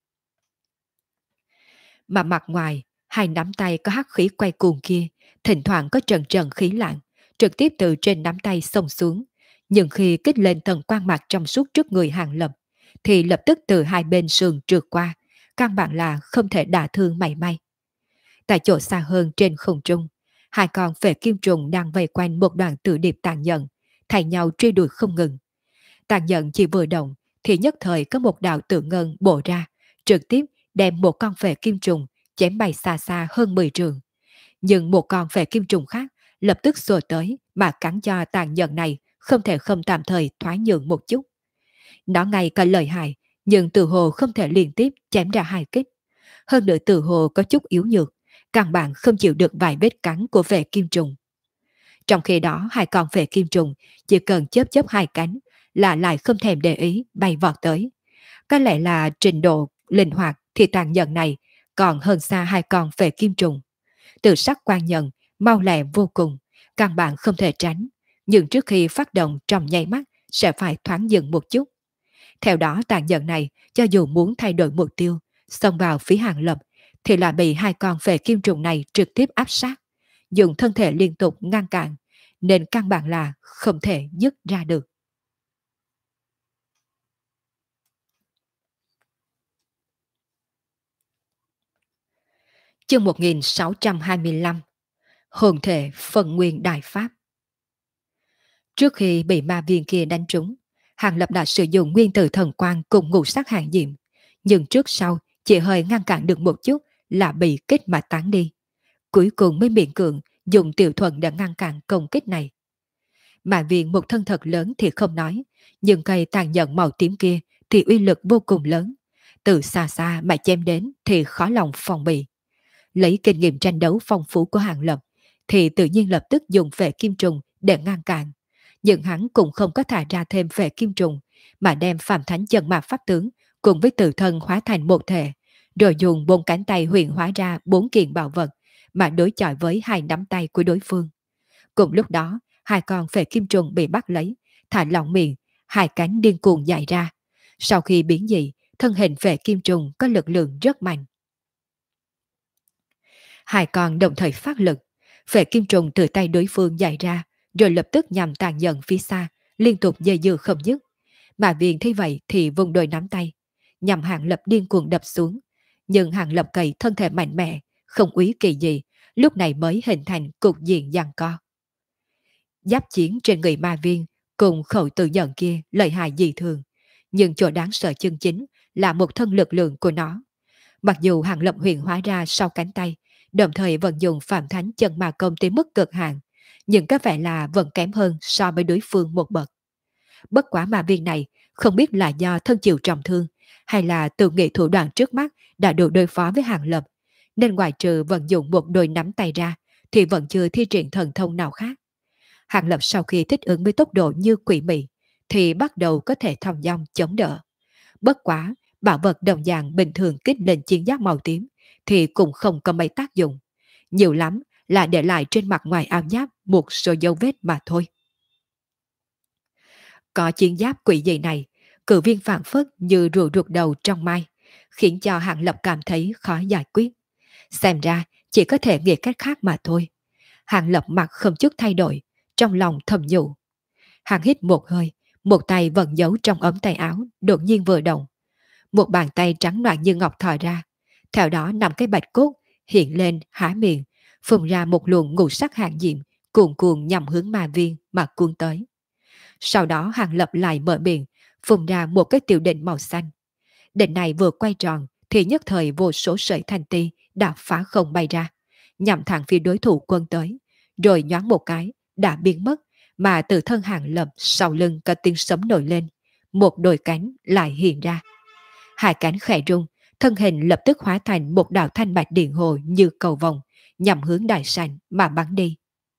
Mà mặt ngoài, hai nắm tay có hắc khí quay cuồng kia, thỉnh thoảng có trần trần khí lạnh, trực tiếp từ trên nắm tay xông xuống. Nhưng khi kích lên tầng quang mạc trong suốt trước người Hàng Lập, thì lập tức từ hai bên sườn trượt qua, căn bản là không thể đả thương mảy may. Tại chỗ xa hơn trên không trung, hai con phệ kim trùng đang vây quanh một đoàn tử điệp tàn nhẫn, thay nhau truy đuổi không ngừng. Tàn nhẫn chỉ vừa động, thì nhất thời có một đạo tự ngân bổ ra, trực tiếp đem một con phệ kim trùng chém bay xa xa hơn 10 trường. Nhưng một con phệ kim trùng khác lập tức xô tới mà cắn cho tàn nhẫn này không thể không tạm thời thoái nhượng một chút. Nó ngay cả lợi hại, nhưng từ hồ không thể liên tiếp chém ra hai kích. Hơn nữa từ hồ có chút yếu nhược, căn bản không chịu được vài vết cắn của phệ kim trùng. Trong khi đó hai con phệ kim trùng chỉ cần chớp chớp hai cánh là lại không thèm để ý bay vọt tới. Có lẽ là trình độ linh hoạt thì tàn nhẫn này còn hơn xa hai con phệ kim trùng. Từ sắc quan nhận, mau lẹ vô cùng, căn bản không thể tránh, nhưng trước khi phát động trong nháy mắt sẽ phải thoáng dừng một chút. Theo đó tàn nhẫn này, cho dù muốn thay đổi mục tiêu, xông vào phía Hàng Lập, thì là bị hai con phệ kim trùng này trực tiếp áp sát, dùng thân thể liên tục ngăn cản, nên căn bản là không thể dứt ra được. Chương 1625, Hồn thể phần nguyên đại pháp. Trước khi bị ma viên kia đánh trúng, Hàng Lập đã sử dụng nguyên tử thần quang cùng ngũ sắc hàng diệm, nhưng trước sau chỉ hơi ngăn cản được một chút là bị kích mà tán đi. Cuối cùng mới miễn cưỡng dùng tiểu thuận để ngăn cản công kích này. Ma viên một thân thật lớn thì không nói, nhưng cây tàn nhẫn màu tím kia thì uy lực vô cùng lớn. Từ xa xa mà chém đến thì khó lòng phòng bị. Lấy kinh nghiệm tranh đấu phong phú của Hàng Lập thì tự nhiên lập tức dùng phệ kim trùng để ngăn cản. Nhưng hắn cũng không có thả ra thêm phệ kim trùng, mà đem Phạm Thánh Chân Ma Pháp Tướng cùng với tự thân hóa thành một thể, rồi dùng bốn cánh tay huyền hóa ra bốn kiện bảo vật mà đối chọi với hai nắm tay của đối phương. Cùng lúc đó, hai con phệ kim trùng bị bắt lấy, thả lỏng miệng, hai cánh điên cuồng dài ra. Sau khi biến dị, thân hình phệ kim trùng có lực lượng rất mạnh. Hai con đồng thời phát lực, phệ kim trùng từ tay đối phương dài ra, rồi lập tức nhằm tàn nhẫn phía xa, liên tục dây dưa không dứt. Mà Viên thấy vậy thì vùng đôi nắm tay, nhằm Hàng Lập điên cuồng đập xuống. Nhưng Hàng Lập cậy thân thể mạnh mẽ, không úy kỳ gì, lúc này mới hình thành cục diện giằng co. Giáp chiến trên người ma viên cùng khẩu tự nhận kia lợi hại dị thường, nhưng chỗ đáng sợ chân chính là một thân lực lượng của nó. Mặc dù Hàng Lập huyền hóa ra sau cánh tay, đồng thời vận dụng Phạm Thánh Chân Ma Công tới mức cực hạn, nhưng có vẻ là vẫn kém hơn so với đối phương một bậc. Bất quả mà viên này không biết là do thân chịu trọng thương, hay là tự nghĩ thủ đoạn trước mắt đã đủ đối phó với Hàng Lập, nên ngoài trừ vận dụng một đôi nắm tay ra, thì vẫn chưa thi triển thần thông nào khác. Hàng Lập sau khi thích ứng với tốc độ như quỷ mị, thì bắt đầu có thể thong dong chống đỡ. Bất quá, bảo vật đồng dạng bình thường kích lên chiến giáp màu tím, thì cũng không có mấy tác dụng. Nhiều lắm là để lại trên mặt ngoài áo giáp một số dấu vết mà thôi. Có chiến giáp quỷ dị này, cự viên phản phất như rùa ruột đầu trong mai, khiến cho Hàng Lập cảm thấy khó giải quyết. Xem ra chỉ có thể nghĩ cách khác mà thôi. Hàng Lập mặt không chút thay đổi, trong lòng thầm nhủ. Hàng hít một hơi, một tay vẫn giấu trong ống tay áo, đột nhiên vừa động. Một bàn tay trắng noãn như ngọc thò ra, theo đó nằm cái bạch cốt hiện lên há miệng, phun ra một luồng ngũ sắc hàng diệm, cuồn cuộn nhằm hướng ma viên mà cuốn tới. Sau đó Hàng Lập lại mở miệng, phun ra một cái tiểu định màu xanh. Định này vừa quay tròn thì nhất thời vô số sợi thanh ti đã phá không bay ra, nhằm thẳng phía đối thủ quân tới, rồi nhoáng một cái đã biến mất, mà từ thân Hàng Lập sau lưng có tiếng sấm nổi lên, một đôi cánh lại hiện ra. Hai cánh khẽ rung, thân hình lập tức hóa thành một đạo thanh bạch điện hồ như cầu vồng, nhằm hướng đại sảnh mà bắn đi.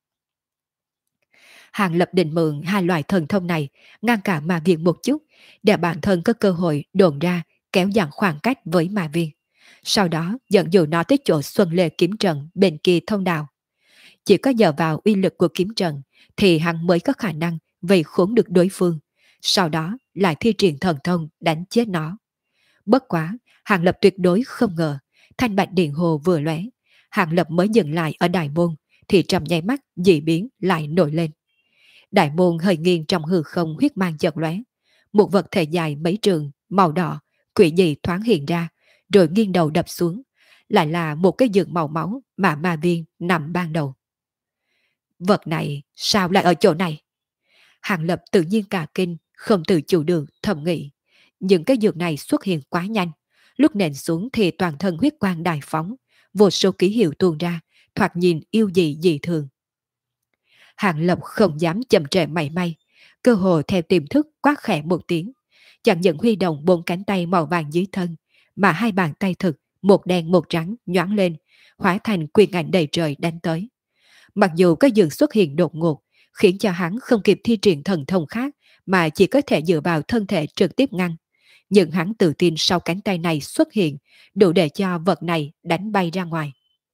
Hàng Lập định mượn hai loại thần thông này ngăn cản ma viên một chút, để bản thân có cơ hội đồn ra kéo dặn khoảng cách với ma viên. Sau đó dẫn dụ nó tới chỗ Xuân Lê kiếm trận bên kia thông đạo. Chỉ có nhờ vào uy lực của kiếm trận thì hắn mới có khả năng vây khốn được đối phương. Sau đó lại thi triển thần thông đánh chết nó. Bất quá, Hàng Lập tuyệt đối không ngờ, thanh bạch điện hồ vừa lóe, Hàng Lập mới dừng lại ở đại môn, thì trong nháy mắt dị biến lại nổi lên. Đại môn hơi nghiêng trong hư không huyết mang chợt lóe, một vật thể dài mấy trường, màu đỏ, quỷ dị thoáng hiện ra, rồi nghiêng đầu đập xuống, lại là một cái giường màu máu mà ma viên nằm ban đầu. Vật này sao lại ở chỗ này? Hàng Lập tự nhiên cả kinh, không tự chủ được thầm nghĩ. Những cái giường này xuất hiện quá nhanh, lúc nện xuống thì toàn thân huyết quang đại phóng, vô số ký hiệu tuôn ra, thoạt nhìn yêu dị dị thường. Hàng Lập không dám chậm trễ mảy may, cơ hồ theo tiềm thức quát khẽ một tiếng, chẳng những huy động bốn cánh tay màu vàng dưới thân, mà hai bàn tay thực, một đen một trắng nhoáng lên, hóa thành quyền ảnh đầy trời đánh tới. Mặc dù cái giường xuất hiện đột ngột, khiến cho hắn không kịp thi triển thần thông khác, mà chỉ có thể dựa vào thân thể trực tiếp ngăn. Nhưng hắn tự tin sau cánh tay này xuất hiện, đủ để cho vật này đánh bay ra ngoài.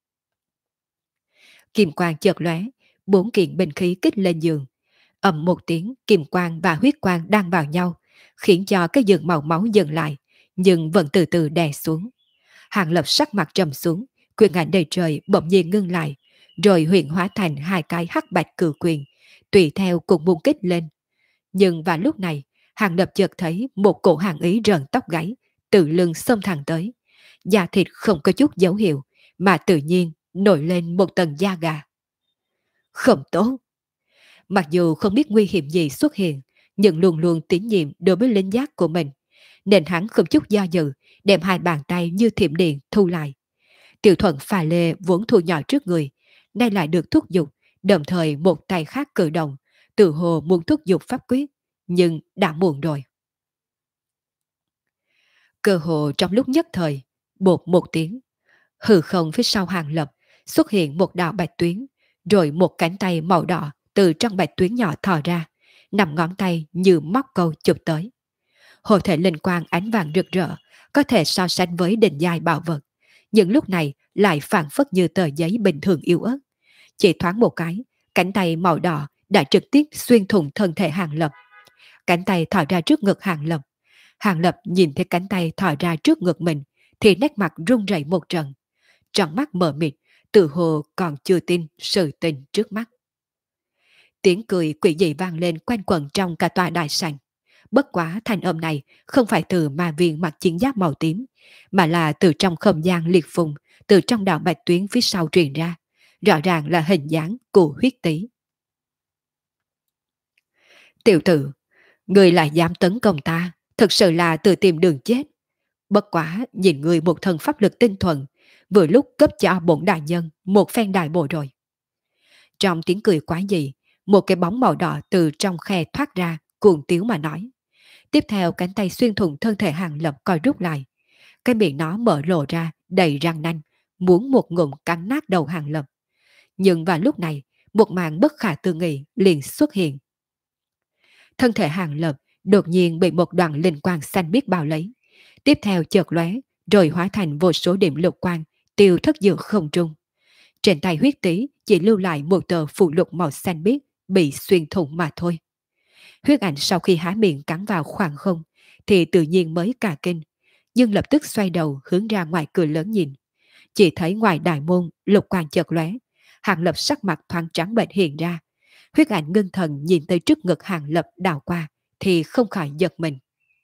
Kim quang chợt lóe, bốn kiện binh khí kích lên giường. Ầm một tiếng, kim quang và huyết quang đang vào nhau, khiến cho cái giường màu máu dừng lại, nhưng vẫn từ từ đè xuống. Hàng Lập sắc mặt trầm xuống, quyền ảnh đầy trời bỗng nhiên ngưng lại, rồi huyện hóa thành hai cái hắc bạch cử quyền, tùy theo cùng buông kích lên. Nhưng vào lúc này, Hàng Lập chợt thấy một cổ hàng ý rợn tóc gáy, từ lưng xông thẳng tới. Da thịt không có chút dấu hiệu, mà tự nhiên nổi lên một tầng da gà. Không tốt! Mặc dù không biết nguy hiểm gì xuất hiện, nhưng luôn luôn tín nhiệm đối với linh giác của mình, nên hắn không chút do dự, đem hai bàn tay như thiểm điện thu lại. Tiểu thuận pha lê vốn thu nhỏ trước người, nay lại được thúc giục, đồng thời một tay khác cử động, tự hồ muốn thúc giục pháp quyết, nhưng đã muộn rồi. Cơ hồ trong lúc nhất thời, bột một tiếng, hư không phía sau Hàng Lập xuất hiện một đạo bạch tuyến, rồi một cánh tay màu đỏ từ trong bạch tuyến nhỏ thò ra, nằm ngón tay như móc câu chụp tới. Hồ thể linh quang ánh vàng rực rỡ, có thể so sánh với đỉnh giai bảo vật, nhưng lúc này lại phản phất như tờ giấy bình thường yếu ớt. Chỉ thoáng một cái, cánh tay màu đỏ đã trực tiếp xuyên thủng thân thể Hàng Lập. Cánh tay thò ra trước ngực Hàng Lập. Hàng Lập nhìn thấy cánh tay thò ra trước ngực mình, thì nét mặt run rẩy một trận. Trong mắt mờ mịt, tự hồ còn chưa tin sự tình trước mắt. Tiếng cười quỷ dị vang lên quanh quẩn trong cả tòa đại sảnh. Bất quá thanh âm này không phải từ ma viên mặc chiến giáp màu tím, mà là từ trong không gian liệt phùng, từ trong đạo bạch tuyến phía sau truyền ra. Rõ ràng là hình dáng của huyết tý. Tiểu tử, người lại dám tấn công ta, thực sự là tự tìm đường chết. Bất quá nhìn người một thần pháp lực tinh thuần, vừa lúc cấp cho bổn đại nhân một phen đại bộ rồi. Trong tiếng cười quá dị, một cái bóng màu đỏ từ trong khe thoát ra, cuồng tiếu mà nói. Tiếp theo cánh tay xuyên thủng thân thể Hàng Lập coi rút lại. Cái miệng nó mở lộ ra, đầy răng nanh, muốn một ngụm cắn nát đầu Hàng Lập. Nhưng vào lúc này, một màn bất khả tư nghị liền xuất hiện. Thân thể Hàng Lập đột nhiên bị một đoàn linh quang xanh biếc bao lấy. Tiếp theo chợt lóe, rồi hóa thành vô số điểm lục quang, tiêu thất giữa không trung. Trên tay huyết tý chỉ lưu lại một tờ phụ lục màu xanh biếc bị xuyên thủng mà thôi. Huyết ảnh sau khi há miệng cắn vào khoảng không, thì tự nhiên mới cả kinh, nhưng lập tức xoay đầu hướng ra ngoài cửa lớn nhìn. Chỉ thấy ngoài đại môn lục quang chợt lóe, Hàng Lập sắc mặt thoáng trắng bệch hiện ra. Huyết ảnh ngưng thần nhìn tới trước ngực Hàng Lập đảo qua, thì không khỏi giật mình.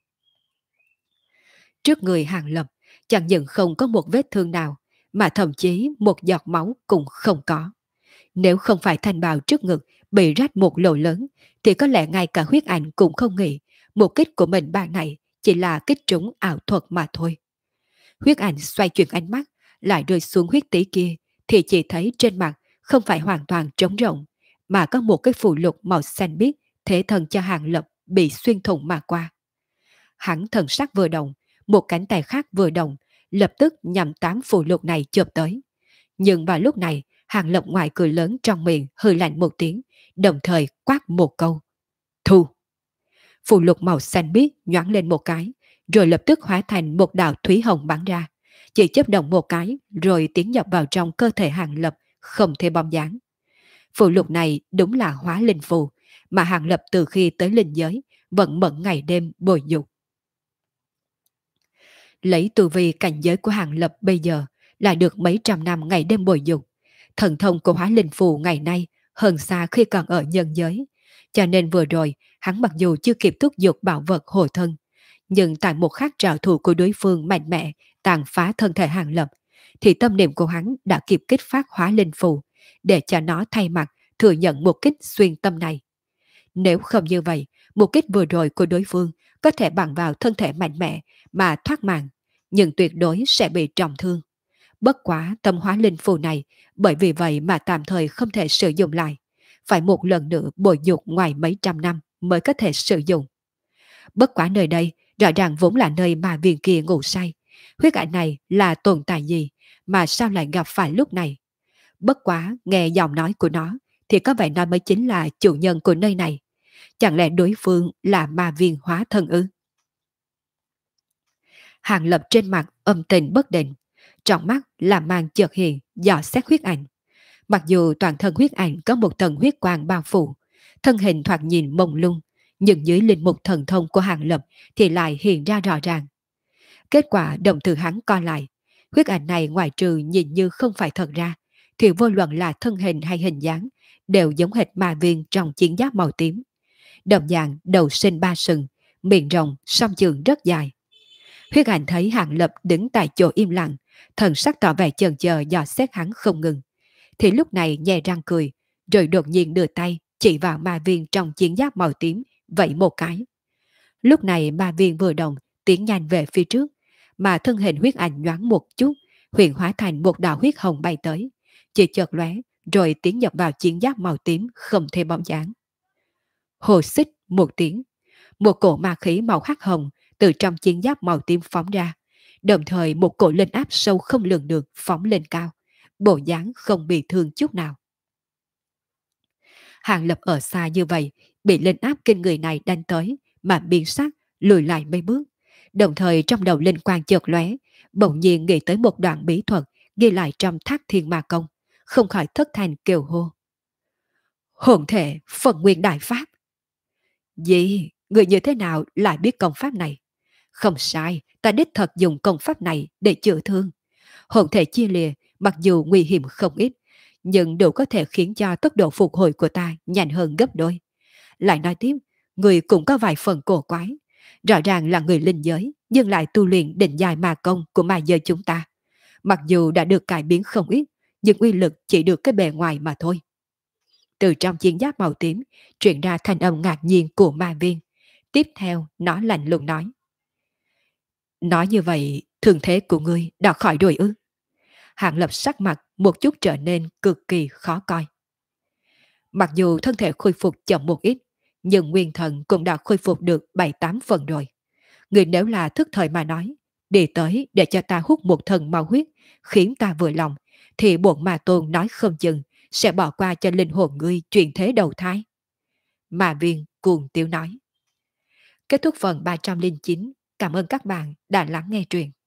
Trước người Hàng Lập chẳng những không có một vết thương nào, mà thậm chí một giọt máu cũng không có. Nếu không phải thanh bào trước ngực bị rách một lỗ lớn, thì có lẽ ngay cả huyết ảnh cũng không nghĩ một kích của mình ban này chỉ là kích trúng ảo thuật mà thôi. Huyết ảnh xoay chuyển ánh mắt, lại rơi xuống huyết tỷ kia, thì chỉ thấy trên mặt không phải hoàn toàn trống rỗng, mà có một cái phù lục màu xanh biếc thế thần cho Hàng Lập bị xuyên thủng mà qua. Hắn thần sắc vừa động, một cánh tay khác vừa động, lập tức nhằm tám phù lục này chộp tới. Nhưng vào lúc này, Hàng Lập ngoài cười lớn trong miệng hừ lạnh một tiếng, đồng thời quát một câu. Thu! Phù lục màu xanh biếc nhoáng lên một cái, rồi lập tức hóa thành một đạo thủy hồng bắn ra. Chỉ chớp động một cái, rồi tiến nhập vào trong cơ thể Hàng Lập, không thể bom dáng. Phù lục này đúng là hóa linh phù, mà Hàng Lập từ khi tới linh giới, vẫn mẫn ngày đêm bồi dục. Lấy tu vi cảnh giới của Hàng Lập bây giờ là được mấy trăm năm ngày đêm bồi dục. Thần thông của hóa linh phù ngày nay hơn xa khi còn ở nhân giới. Cho nên vừa rồi, hắn mặc dù chưa kịp thúc giục bảo vật hộ thân, nhưng tại một khắc trảo thủ của đối phương mạnh mẽ tàn phá thân thể Hàng Lập, thì tâm niệm của hắn đã kịp kích phát hóa linh phù, để cho nó thay mặt thừa nhận một kích xuyên tâm này. Nếu không như vậy, một kích vừa rồi của đối phương có thể bằng vào thân thể mạnh mẽ mà thoát mạng, nhưng tuyệt đối sẽ bị trọng thương. Bất quá tâm hóa linh phù này, bởi vì vậy mà tạm thời không thể sử dụng lại, phải một lần nữa bồi dục ngoài mấy trăm năm mới có thể sử dụng. Bất quá nơi đây rõ ràng vốn là nơi mà viên kia ngủ say. Huyết ảnh này là tồn tại gì mà sao lại gặp phải lúc này? Bất quá nghe giọng nói của nó thì có vẻ nó mới chính là chủ nhân của nơi này. Chẳng lẽ đối phương là ma viên hóa thân ư? Hàng Lập trên mặt âm tình bất định, trong mắt là mang chợt hiện dò xét huyết ảnh. Mặc dù toàn thân huyết ảnh có một tầng huyết quang bao phủ, thân hình thoạt nhìn mông lung, nhưng dưới linh mục thần thông của Hàng Lập thì lại hiện ra rõ ràng. Kết quả đồng tử hắn coi lại, huyết ảnh này ngoài trừ nhìn như không phải thật ra, thì vô luận là thân hình hay hình dáng, đều giống hệt ma viên trong chiến giáp màu tím. Đồng dạng đầu sinh ba sừng, miệng rộng, song trường rất dài. Huyết ảnh thấy Hàng Lập đứng tại chỗ im lặng, thần sắc tỏ vẻ chần chờ dò xét hắn không ngừng. Thì lúc này nhè răng cười, rồi đột nhiên đưa tay chỉ vào ma viên trong chiến giáp màu tím, vẫy một cái. Lúc này ma viên vừa động, tiến nhanh về phía trước, mà thân hình huyết ảnh nhoáng một chút, huyền hóa thành một đạo huyết hồng bay tới, chỉ chợt lóe, rồi tiến nhập vào chiến giáp màu tím không thể bóng dáng. Hồ xích một tiếng, một cổ ma khí màu hắc hồng từ trong chiến giáp màu tím phóng ra, đồng thời một cổ linh áp sâu không lường được phóng lên cao, bộ dáng không bị thương chút nào. Hàng Lập ở xa như vậy, bị linh áp kinh người này đánh tới, mà biến sắc, lùi lại mấy bước. Đồng thời trong đầu linh quang chợt lóe, bỗng nhiên nghĩ tới một đoạn bí thuật ghi lại trong Thác Thiên Ma Công, không khỏi thất thanh kêu hô. Hồn thể, phần nguyên đại pháp. Gì? Người như thế nào lại biết công pháp này? Không sai, ta đích thật dùng công pháp này để chữa thương. Hồn thể chia lìa, mặc dù nguy hiểm không ít, nhưng đủ có thể khiến cho tốc độ phục hồi của ta nhanh hơn gấp đôi. Lại nói tiếp, người cũng có vài phần cổ quái. Rõ ràng là người linh giới, nhưng lại tu luyện định dài ma công của ma giới chúng ta. Mặc dù đã được cải biến không ít, nhưng uy lực chỉ được cái bề ngoài mà thôi. Từ trong chiến giáp màu tím, truyền ra thanh âm ngạc nhiên của ma viên. Tiếp theo, nó lạnh lùng nói. Nói như vậy, thương thế của ngươi đã khỏi rồi ư? Hàng Lập sắc mặt một chút trở nên cực kỳ khó coi. Mặc dù thân thể khôi phục chậm một ít, nhưng nguyên thần cũng đã khôi phục được 7-8 phần rồi. Người nếu là thức thời mà nói, đi tới để cho ta hút một thần mau huyết, khiến ta vừa lòng, thì bổn ma tôn nói không chừng, sẽ bỏ qua cho linh hồn ngươi chuyển thế đầu thai. Mà viên cuồng tiêu nói. Kết thúc phần 309. Cảm ơn các bạn đã lắng nghe truyện.